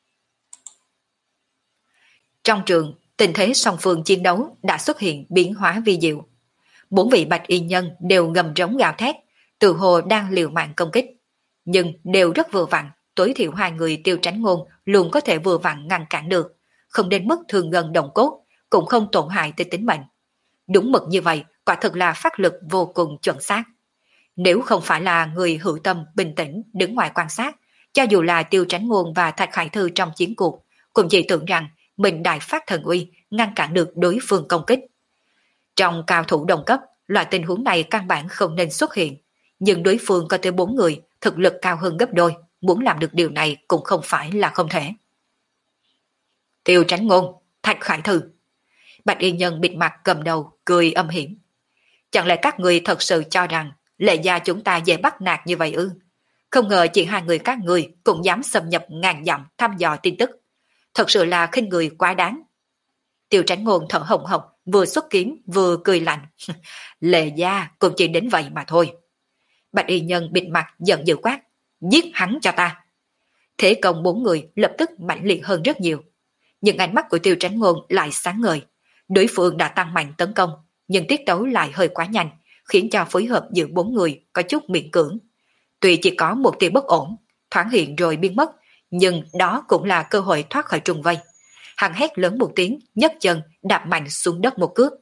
Trong trường, tình thế song phương chiến đấu đã xuất hiện biến hóa vi diệu. Bốn vị bạch y nhân đều gầm rống gào thét, tự hồ đang liều mạng công kích. Nhưng đều rất vừa vặn, tối thiểu hai người Tiêu Tránh Ngôn luôn có thể vừa vặn ngăn cản được, không đến mức thương gần đồng cốt, cũng không tổn hại tới tính mệnh. Đúng mực như vậy, quả thực là phát lực vô cùng chuẩn xác. Nếu không phải là người hữu tâm bình tĩnh đứng ngoài quan sát, cho dù là Tiêu Tránh Ngôn và Thạch Khải Thư trong chiến cuộc, cũng chỉ tưởng rằng mình đại phát thần uy ngăn cản được đối phương công kích. Trong cao thủ đồng cấp, loại tình huống này căn bản không nên xuất hiện, nhưng đối phương có tới bốn người, thực lực cao hơn gấp đôi, muốn làm được điều này cũng không phải là không thể. Tiêu Tránh Ngôn, Thạch Khải Thư. Bạch y nhân bịt mặt cầm đầu, cười âm hiểm. Chẳng lẽ các người thật sự cho rằng Lệ Gia chúng ta dễ bắt nạt như vậy ư? Không ngờ chỉ hai người các người cũng dám xâm nhập ngàn dặm thăm dò tin tức. Thật sự là khinh người quá đáng. Tiêu Tránh Ngôn thở hồng hộc, vừa xuất kiếm vừa cười lạnh. Lệ Gia cũng chỉ đến vậy mà thôi. Bạch y nhân bịt mặt giận dữ quát. Giết hắn cho ta. Thế công bốn người lập tức mạnh liệt hơn rất nhiều. Nhưng ánh mắt của Tiêu Tránh Ngôn lại sáng ngời. Đối phương đã tăng mạnh tấn công, nhưng tiết tấu lại hơi quá nhanh, khiến cho phối hợp giữa bốn người có chút miễn cưỡng. Tuy chỉ có một tia bất ổn, thoáng hiện rồi biến mất, nhưng đó cũng là cơ hội thoát khỏi trùng vây. Hắn hét lớn một tiếng, nhấc chân đạp mạnh xuống đất một cước.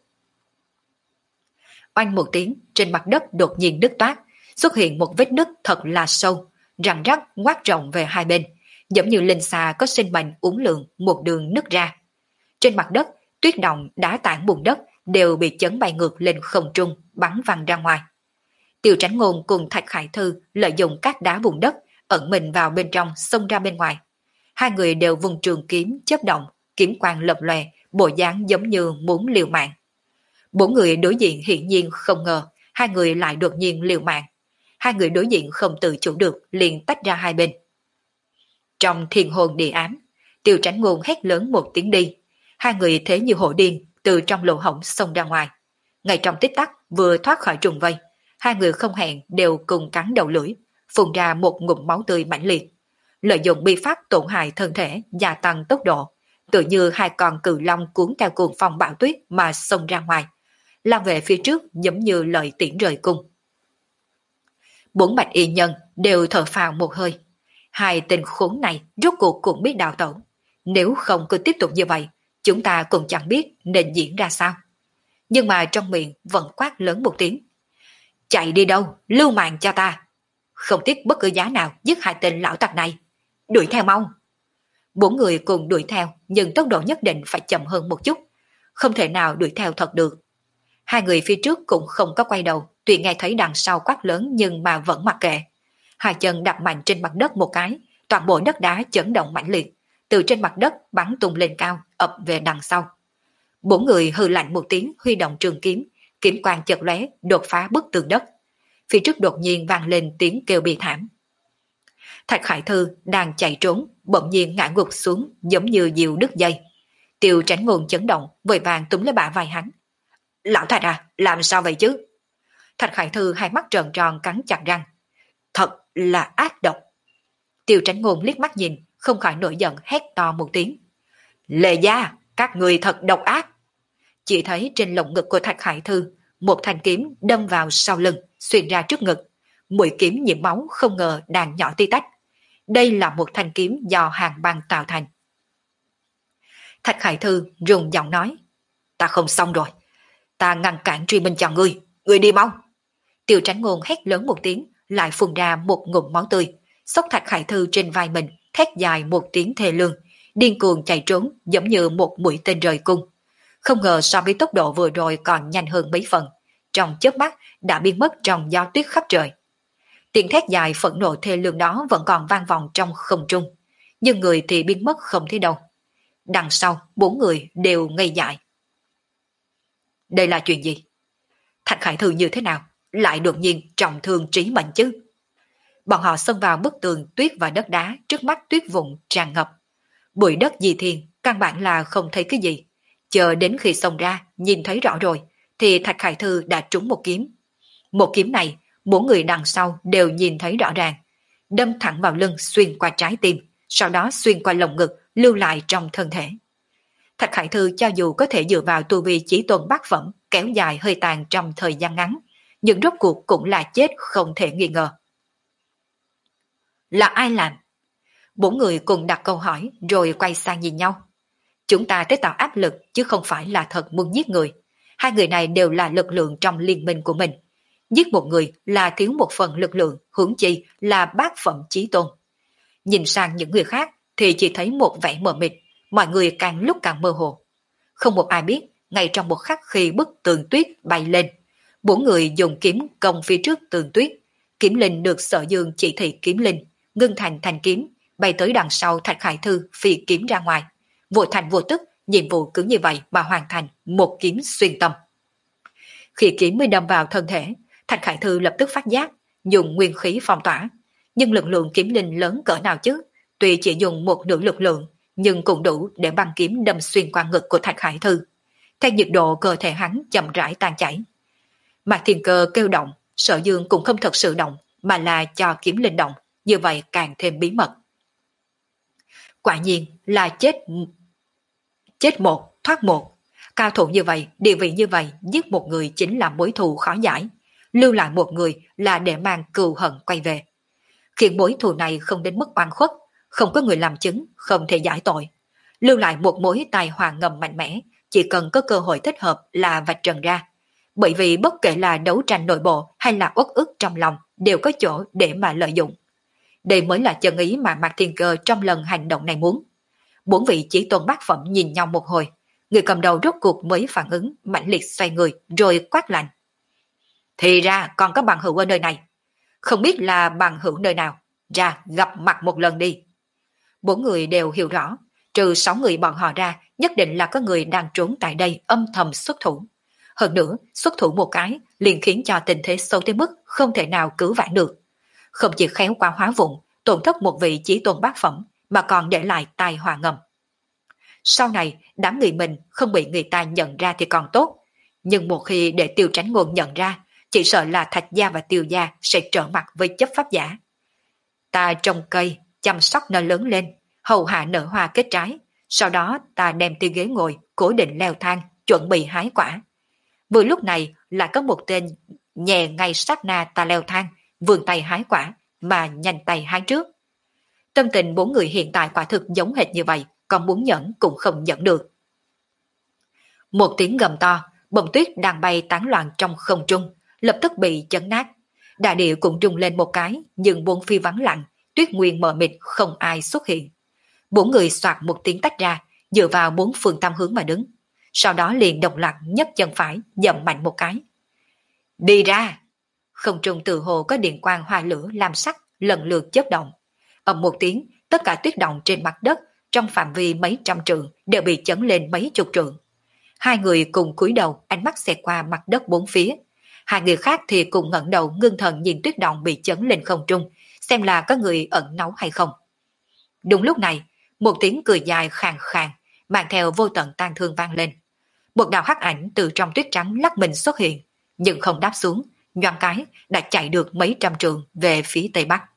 Oanh một tiếng, trên mặt đất đột nhiên đứt toát, xuất hiện một vết nứt thật là sâu, răng rắc ngoác rộng về hai bên, giống như linh xà có sinh mệnh uốn lượn một đường nứt ra. Trên mặt đất, tuyết động, đá tảng bùn đất đều bị chấn bay ngược lên không trung, bắn văng ra ngoài. Tiêu Tránh Ngôn cùng Thạch Khải Thư lợi dụng các đá bùn đất ẩn mình vào bên trong, xông ra bên ngoài. Hai người đều vùng trường kiếm chớp động, kiếm quang lập lòe, bộ dáng giống như muốn liều mạng. Bốn người đối diện hiển nhiên không ngờ hai người lại đột nhiên liều mạng. Hai người đối diện không tự chủ được liền tách ra hai bên. Trong thiên hồn địa ám, Tiêu Tránh Ngôn hét lớn một tiếng đi. Hai người thế như hổ điên từ trong lỗ hổng xông ra ngoài. Ngay trong tích tắc vừa thoát khỏi trùng vây, hai người không hẹn đều cùng cắn đầu lưỡi, phun ra một ngụm máu tươi mãnh liệt. Lợi dụng bi pháp tổn hại thân thể, gia tăng tốc độ, tự như hai con cự long cuốn theo cuồng phong bão tuyết mà xông ra ngoài, lao về phía trước giống như lợi tiễn rời cung. Bốn bạch y nhân đều thở phào một hơi. Hai tên khốn này rốt cuộc cũng biết đào tẩu. Nếu không cứ tiếp tục như vậy, chúng ta cũng chẳng biết nên diễn ra sao. Nhưng mà trong miệng vẫn quát lớn một tiếng. Chạy đi đâu, lưu mạng cho ta. Không tiếc bất cứ giá nào giết hai tên lão tặc này. Đuổi theo mau. Bốn người cùng đuổi theo, nhưng tốc độ nhất định phải chậm hơn một chút. Không thể nào đuổi theo thật được. Hai người phía trước cũng không có quay đầu, tuy nghe thấy đằng sau quát lớn nhưng mà vẫn mặc kệ. Hai chân đặt mạnh trên mặt đất một cái, toàn bộ đất đá chấn động mãnh liệt, từ trên mặt đất bắn tung lên cao, ập về đằng sau. Bốn người hừ lạnh một tiếng, huy động trường kiếm, kiếm quang chợt lóe, đột phá bức tường đất. Phía trước đột nhiên vang lên tiếng kêu bi thảm. Thạch Khải Thư đang chạy trốn, bỗng nhiên ngã gục xuống giống như diều đứt dây. Tiêu Tránh Ngôn chấn động, vội vàng túm lấy bả vai hắn. Lão Thạch à, làm sao vậy chứ? Thạch Khải Thư hai mắt tròn tròn cắn chặt răng. Thật là ác độc. Tiêu Tránh Ngôn liếc mắt nhìn, không khỏi nổi giận hét to một tiếng. Lệ gia, các người thật độc ác. Chỉ thấy trên lồng ngực của Thạch Khải Thư, một thanh kiếm đâm vào sau lưng, xuyên ra trước ngực. Mũi kiếm nhiễm máu không ngờ đang nhỏ tí tách. Đây là một thanh kiếm do hàng băng tạo thành. Thạch Khải Thư rùng giọng nói. Ta không xong rồi. Ta ngăn cản truy minh cho ngươi. Ngươi đi mau. Tiêu Tránh Ngôn hét lớn một tiếng, lại phun ra một ngụm máu tươi. Xốc Thạch Khải Thư trên vai mình, thét dài một tiếng thê lương, điên cuồng chạy trốn giống như một mũi tên rời cung. Không ngờ so với tốc độ vừa rồi còn nhanh hơn mấy phần, trong chớp mắt đã biến mất trong gió tuyết khắp trời. Tiếng thét dài phẫn nộ thê lương đó vẫn còn vang vọng trong không trung, nhưng người thì biến mất không thấy đâu. Đằng sau bốn người đều ngây dại. Đây là chuyện gì? Thạch Khải Thư như thế nào lại đột nhiên trọng thương trí mệnh chứ? Bọn họ xông vào bức tường tuyết và đất đá, trước mắt tuyết vụn tràn ngập. Bụi đất dị thiên, căn bản là không thấy cái gì. Chờ đến khi xông ra, nhìn thấy rõ rồi, thì Thạch Khải Thư đã trúng một kiếm. Một kiếm này, bốn người đằng sau đều nhìn thấy rõ ràng. Đâm thẳng vào lưng xuyên qua trái tim, sau đó xuyên qua lồng ngực, lưu lại trong thân thể. Thạch Khải Thư cho dù có thể dựa vào tu vi chỉ tuần bát phẩm, kéo dài hơi tàn trong thời gian ngắn, nhưng rốt cuộc cũng là chết không thể nghi ngờ. Là ai làm? Bốn người cùng đặt câu hỏi rồi quay sang nhìn nhau. Chúng ta tới tạo áp lực chứ không phải là thật muốn giết người. Hai người này đều là lực lượng trong liên minh của mình. Giết một người là thiếu một phần lực lượng, huống chi là bát phẩm chí tôn. Nhìn sang những người khác thì chỉ thấy một vẻ mờ mịt, mọi người càng lúc càng mơ hồ. Không một ai biết, ngay trong một khắc khi bức tường tuyết bay lên, bốn người dùng kiếm công phía trước tường tuyết. Kiếm linh được Sở Dương chỉ thị kiếm linh, ngưng thành thành kiếm, bay tới đằng sau Thạch Khải Thư phi kiếm ra ngoài. Vô thành vô tức, nhiệm vụ cứ như vậy mà hoàn thành, một kiếm xuyên tâm. Khi kiếm mới đâm vào thân thể, Thạch Khải Thư lập tức phát giác, dùng nguyên khí phong tỏa. Nhưng lực lượng kiếm linh lớn cỡ nào chứ? Tuy chỉ dùng một nửa lực lượng, nhưng cũng đủ để băng kiếm đâm xuyên qua ngực của Thạch Khải Thư. Theo nhiệt độ cơ thể hắn chậm rãi tan chảy. Mạc Thiên Cơ kêu động, Sở Dương cũng không thật sự động, mà là cho kiếm linh động, như vậy càng thêm bí mật. Quả nhiên là chết chết một, thoát một. Cao thủ như vậy, địa vị như vậy, giết một người chính là mối thù khó giải. Lưu lại một người là để mang cừu hận quay về. Khiến mối thù này không đến mức oan khuất, không có người làm chứng, không thể giải tội. Lưu lại một mối tài họa ngầm mạnh mẽ, chỉ cần có cơ hội thích hợp là vạch trần ra. Bởi vì bất kể là đấu tranh nội bộ hay là uất ức trong lòng đều có chỗ để mà lợi dụng. Đây mới là chân ý mà Mạc Thiên Cơ trong lần hành động này muốn. Bốn vị chỉ tôn bát phẩm nhìn nhau một hồi, người cầm đầu rốt cuộc mới phản ứng, mãnh liệt xoay người rồi quát lạnh. Thì ra còn có bằng hữu ở nơi này. Không biết là bằng hữu nơi nào, ra gặp mặt một lần đi. Bốn người đều hiểu rõ, trừ sáu người bọn họ ra, nhất định là có người đang trốn tại đây âm thầm xuất thủ. Hơn nữa, xuất thủ một cái liền khiến cho tình thế sâu tới mức không thể nào cứu vãn được. Không chỉ khéo qua hóa vụn, tổn thất một vị chỉ tôn bát phẩm, mà còn để lại tai họa ngầm. Sau này, đám người mình không bị người ta nhận ra thì còn tốt, nhưng một khi để Tiêu Tránh Ngôn nhận ra, chỉ sợ là Thạch Gia và Tiêu Gia sẽ trở mặt với chấp pháp giả. Ta trồng cây, chăm sóc nó lớn lên, hầu hạ nở hoa kết trái, sau đó ta đem tiêu ghế ngồi, cố định leo thang, chuẩn bị hái quả. Vừa lúc này lại có một tên nhè ngay sát na ta leo thang, vươn tay hái quả, mà nhanh tay hái trước. Tâm tình bốn người hiện tại quả thực giống hệt như vậy, còn muốn nhẫn cũng không nhẫn được. Một tiếng gầm to, bông tuyết đang bay tán loạn trong không trung, lập tức bị chấn nát. Đại địa cũng rung lên một cái, nhưng bốn phía vắng lặng, tuyết nguyên mờ mịt, không ai xuất hiện. Bốn người soạt một tiếng tách ra, dựa vào bốn phương tam hướng mà đứng. Sau đó liền đồng loạt nhấc chân phải, dậm mạnh một cái. Đi ra! Không trung từ hồ có điện quang hoa lửa lam sắc, lần lượt chớp động. Ầm một tiếng, tất cả tuyết động trên mặt đất trong phạm vi mấy trăm trượng đều bị chấn lên mấy chục trượng. Hai người cùng cúi đầu, ánh mắt xẹt qua mặt đất bốn phía. Hai người khác thì cùng ngẩng đầu ngưng thần nhìn tuyết động bị chấn lên không trung, xem là có người ẩn náu hay không. Đúng lúc này, một tiếng cười dài khàn khàn, mang theo vô tận tang thương vang lên. Một đạo hắc ảnh từ trong tuyết trắng lắc mình xuất hiện, nhưng không đáp xuống, nhoáng cái đã chạy được mấy trăm trượng về phía tây bắc.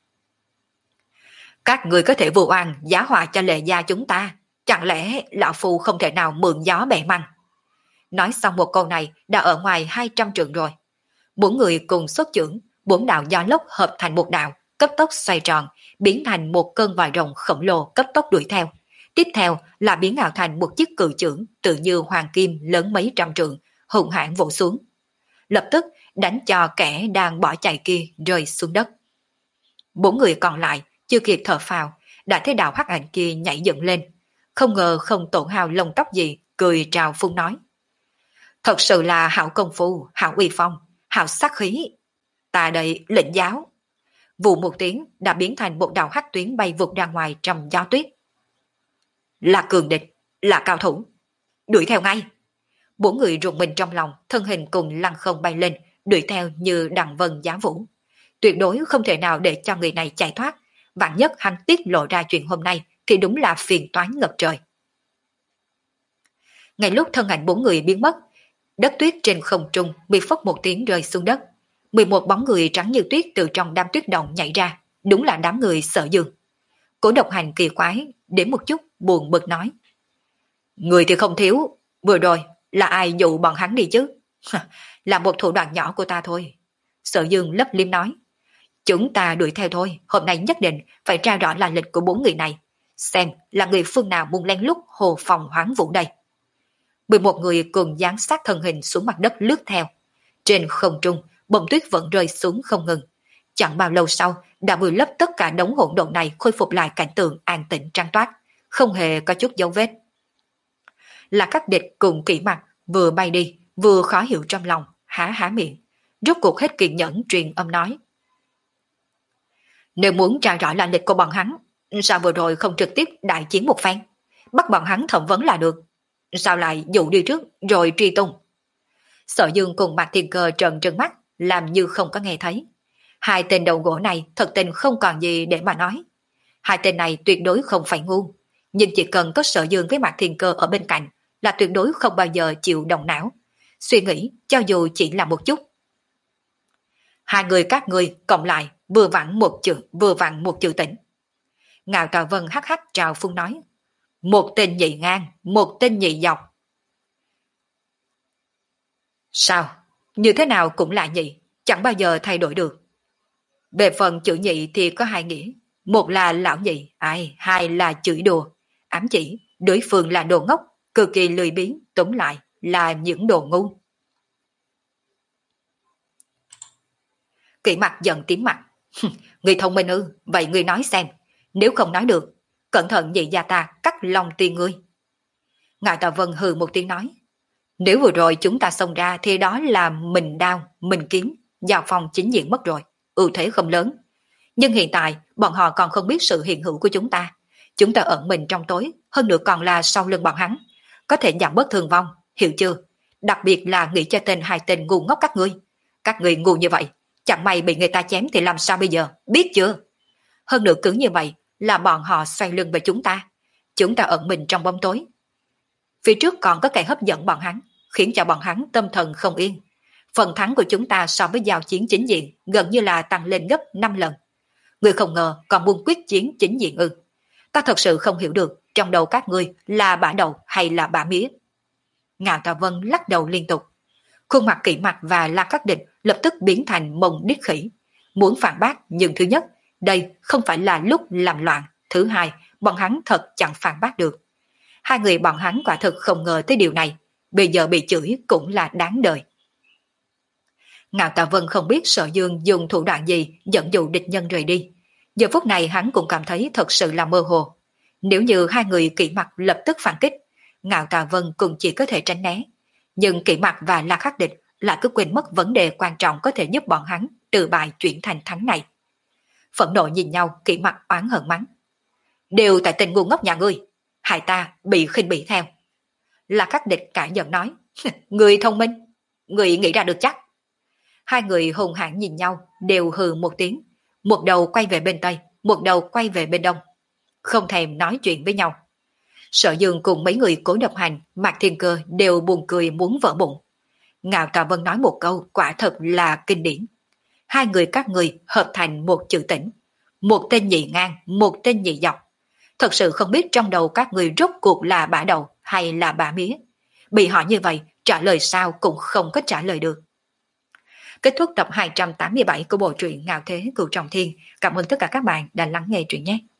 Các người có thể vô oan giá họa cho Lệ gia chúng ta, chẳng lẽ lão phu không thể nào mượn gió bẻ măng? Nói xong một câu này đã ở ngoài hai trăm trượng rồi. Bốn người cùng xuất chưởng, bốn đạo gió lốc hợp thành một đạo, cấp tốc xoay tròn, biến thành một cơn vòi rồng khổng lồ cấp tốc đuổi theo. Tiếp theo là biến ảo thành một chiếc cự chưởng tự như hoàng kim lớn mấy trăm trượng, hùng hãn vỗ xuống. Lập tức đánh cho kẻ đang bỏ chạy kia rơi xuống đất. Bốn người còn lại chưa kịp thở phào, đã thấy đạo hắc ảnh kia nhảy dựng lên. Không ngờ không tổn hao lông tóc gì, cười trào phung nói. Thật sự là hảo công phu, hảo uy phong, hảo sát khí. Ta đây lệnh giáo. Vụ một tiếng đã biến thành một đạo hắc tuyến bay vụt ra ngoài trong gió tuyết. Là cường địch, là cao thủ. Đuổi theo ngay. Bốn người rùng mình trong lòng, thân hình cùng lăng không bay lên, đuổi theo như đằng vân giá vũ. Tuyệt đối không thể nào để cho người này chạy thoát. Vạn nhất hắn tiết lộ ra chuyện hôm nay thì đúng là phiền toái ngập trời. Ngay lúc thân ảnh bốn người biến mất, đất tuyết trên không trung bị phốc một tiếng rơi xuống đất. mười một bóng người trắng như tuyết từ trong đám tuyết động nhảy ra, đúng là đám người Sở Dương. Cố Độc Hành kỳ quái, đến một chút buồn bực nói. Người thì không thiếu, vừa rồi là ai dụ bọn hắn đi chứ? Là một thủ đoạn nhỏ của ta thôi. Sở Dương lấp liếm nói. Chúng ta đuổi theo thôi, hôm nay nhất định phải tra rõ là lịch của bốn người này. Xem là người phương nào muốn lén lút hồ phòng hoáng vũ đây. mười một người cùng dán sát thân hình xuống mặt đất lướt theo. Trên không trung, bông tuyết vẫn rơi xuống không ngừng. Chẳng bao lâu sau, đã vùi lấp tất cả đống hỗn độn này khôi phục lại cảnh tượng an tĩnh trăng toát, không hề có chút dấu vết. Là các địch cùng kỹ mặt, vừa bay đi, vừa khó hiểu trong lòng, há há miệng. Rốt cuộc hết kiên nhẫn truyền âm nói. Nếu muốn tra rõ là lịch của bọn hắn, sao vừa rồi không trực tiếp đại chiến một phen? Bắt bọn hắn thẩm vấn là được. Sao lại dụ đi trước rồi truy tung? Sở Dương cùng Mạc Thiên Cơ trợn trừng mắt, làm như không có nghe thấy. Hai tên đầu gỗ này thật tình không còn gì để mà nói. Hai tên này tuyệt đối không phải ngu, nhưng chỉ cần có Sở Dương với Mạc Thiên Cơ ở bên cạnh là tuyệt đối không bao giờ chịu động não. Suy nghĩ cho dù chỉ là một chút. Hai người các ngươi cộng lại vừa vặn một chữ, vừa vặn một chữ tỉnh. Ngạo Tào Vân hắc hắc trào phun nói. Một tên nhị ngang, một tên nhị dọc. Sao? Như thế nào cũng là nhị, chẳng bao giờ thay đổi được. Về phần chữ nhị thì có hai nghĩa. Một là lão nhị, ai, hai là chửi đùa. Ám chỉ, đối phương là đồ ngốc, cực kỳ lười biếng, tóm lại là những đồ ngu. Kỵ mặt giận tím mặt. Người thông minh ư, vậy người nói xem. Nếu không nói được, cẩn thận nhị gia ta cắt lòng tiền ngươi. Ngài Tào Vân hừ một tiếng nói. Nếu vừa rồi chúng ta xông ra thì đó là mình đao, mình kiếm, giao phong chính diện mất rồi, ưu thế không lớn. Nhưng hiện tại bọn họ còn không biết sự hiện hữu của chúng ta. Chúng ta ẩn mình trong tối, hơn nữa còn là sau lưng bọn hắn. Có thể giảm bớt thương vong, hiểu chưa? Đặc biệt là nghĩ cho tên hai tên ngu ngốc các ngươi. Các ngươi ngu như vậy, chẳng may bị người ta chém thì làm sao bây giờ, biết chưa? Hơn nữa cứ như vậy là bọn họ xoay lưng về chúng ta. Chúng ta ẩn mình trong bóng tối. Phía trước còn có kẻ hấp dẫn bọn hắn, khiến cho bọn hắn tâm thần không yên. Phần thắng của chúng ta so với giao chiến chính diện gần như là tăng lên gấp năm lần. Người không ngờ còn muốn quyết chiến chính diện ư? Ta thật sự không hiểu được trong đầu các ngươi là bả đầu hay là bả mía. Ngạo Tà Vân lắc đầu liên tục. Khuôn mặt Kỵ Mặt và La Khắc Địch lập tức biến thành mông đít khỉ. muốn phản bác, nhưng thứ nhất, đây không phải là lúc làm loạn, thứ hai, bọn hắn thật chẳng phản bác được. Hai người bọn hắn quả thực không ngờ tới điều này, bây giờ bị chửi cũng là đáng đời. Ngạo Tà Vân không biết Sở Dương dùng thủ đoạn gì dẫn dụ địch nhân rời đi. Giờ phút này hắn cũng cảm thấy thật sự là mơ hồ. Nếu như hai người Kỷ Mặc lập tức phản kích, Ngạo Tà Vân cũng chỉ có thể tránh né. Nhưng Kỷ Mặc và La Khắc Địch lại cứ quên mất vấn đề quan trọng có thể giúp bọn hắn từ bài chuyển thành thắng này. Phẫn nộ nhìn nhau, Kỷ Mặc oán hận mắng. Đều tại tình ngu ngốc nhà ngươi, hại ta bị khinh bỉ theo. La Khắc Địch cãi giận nói, người thông minh, người nghĩ ra được chắc. Hai người hùng hãn nhìn nhau, đều hừ một tiếng, một đầu quay về bên Tây, một đầu quay về bên Đông, không thèm nói chuyện với nhau. Sở Dương cùng mấy người Cố Độc Hành, Mạc Thiên Cơ đều buồn cười muốn vỡ bụng. Ngạo Tà Vân nói một câu quả thật là kinh điển. Hai người các người hợp thành một chữ tỉnh, một tên nhị ngang, một tên nhị dọc. Thật sự không biết trong đầu các người rốt cuộc là bả đầu hay là bả mía. Bị hỏi như vậy, trả lời sao cũng không có trả lời được. Kết thúc tập hai trăm tám mươi bảy của bộ truyện Ngạo Thế Cửu Trọng Thiên. Cảm ơn tất cả các bạn đã lắng nghe truyện nhé.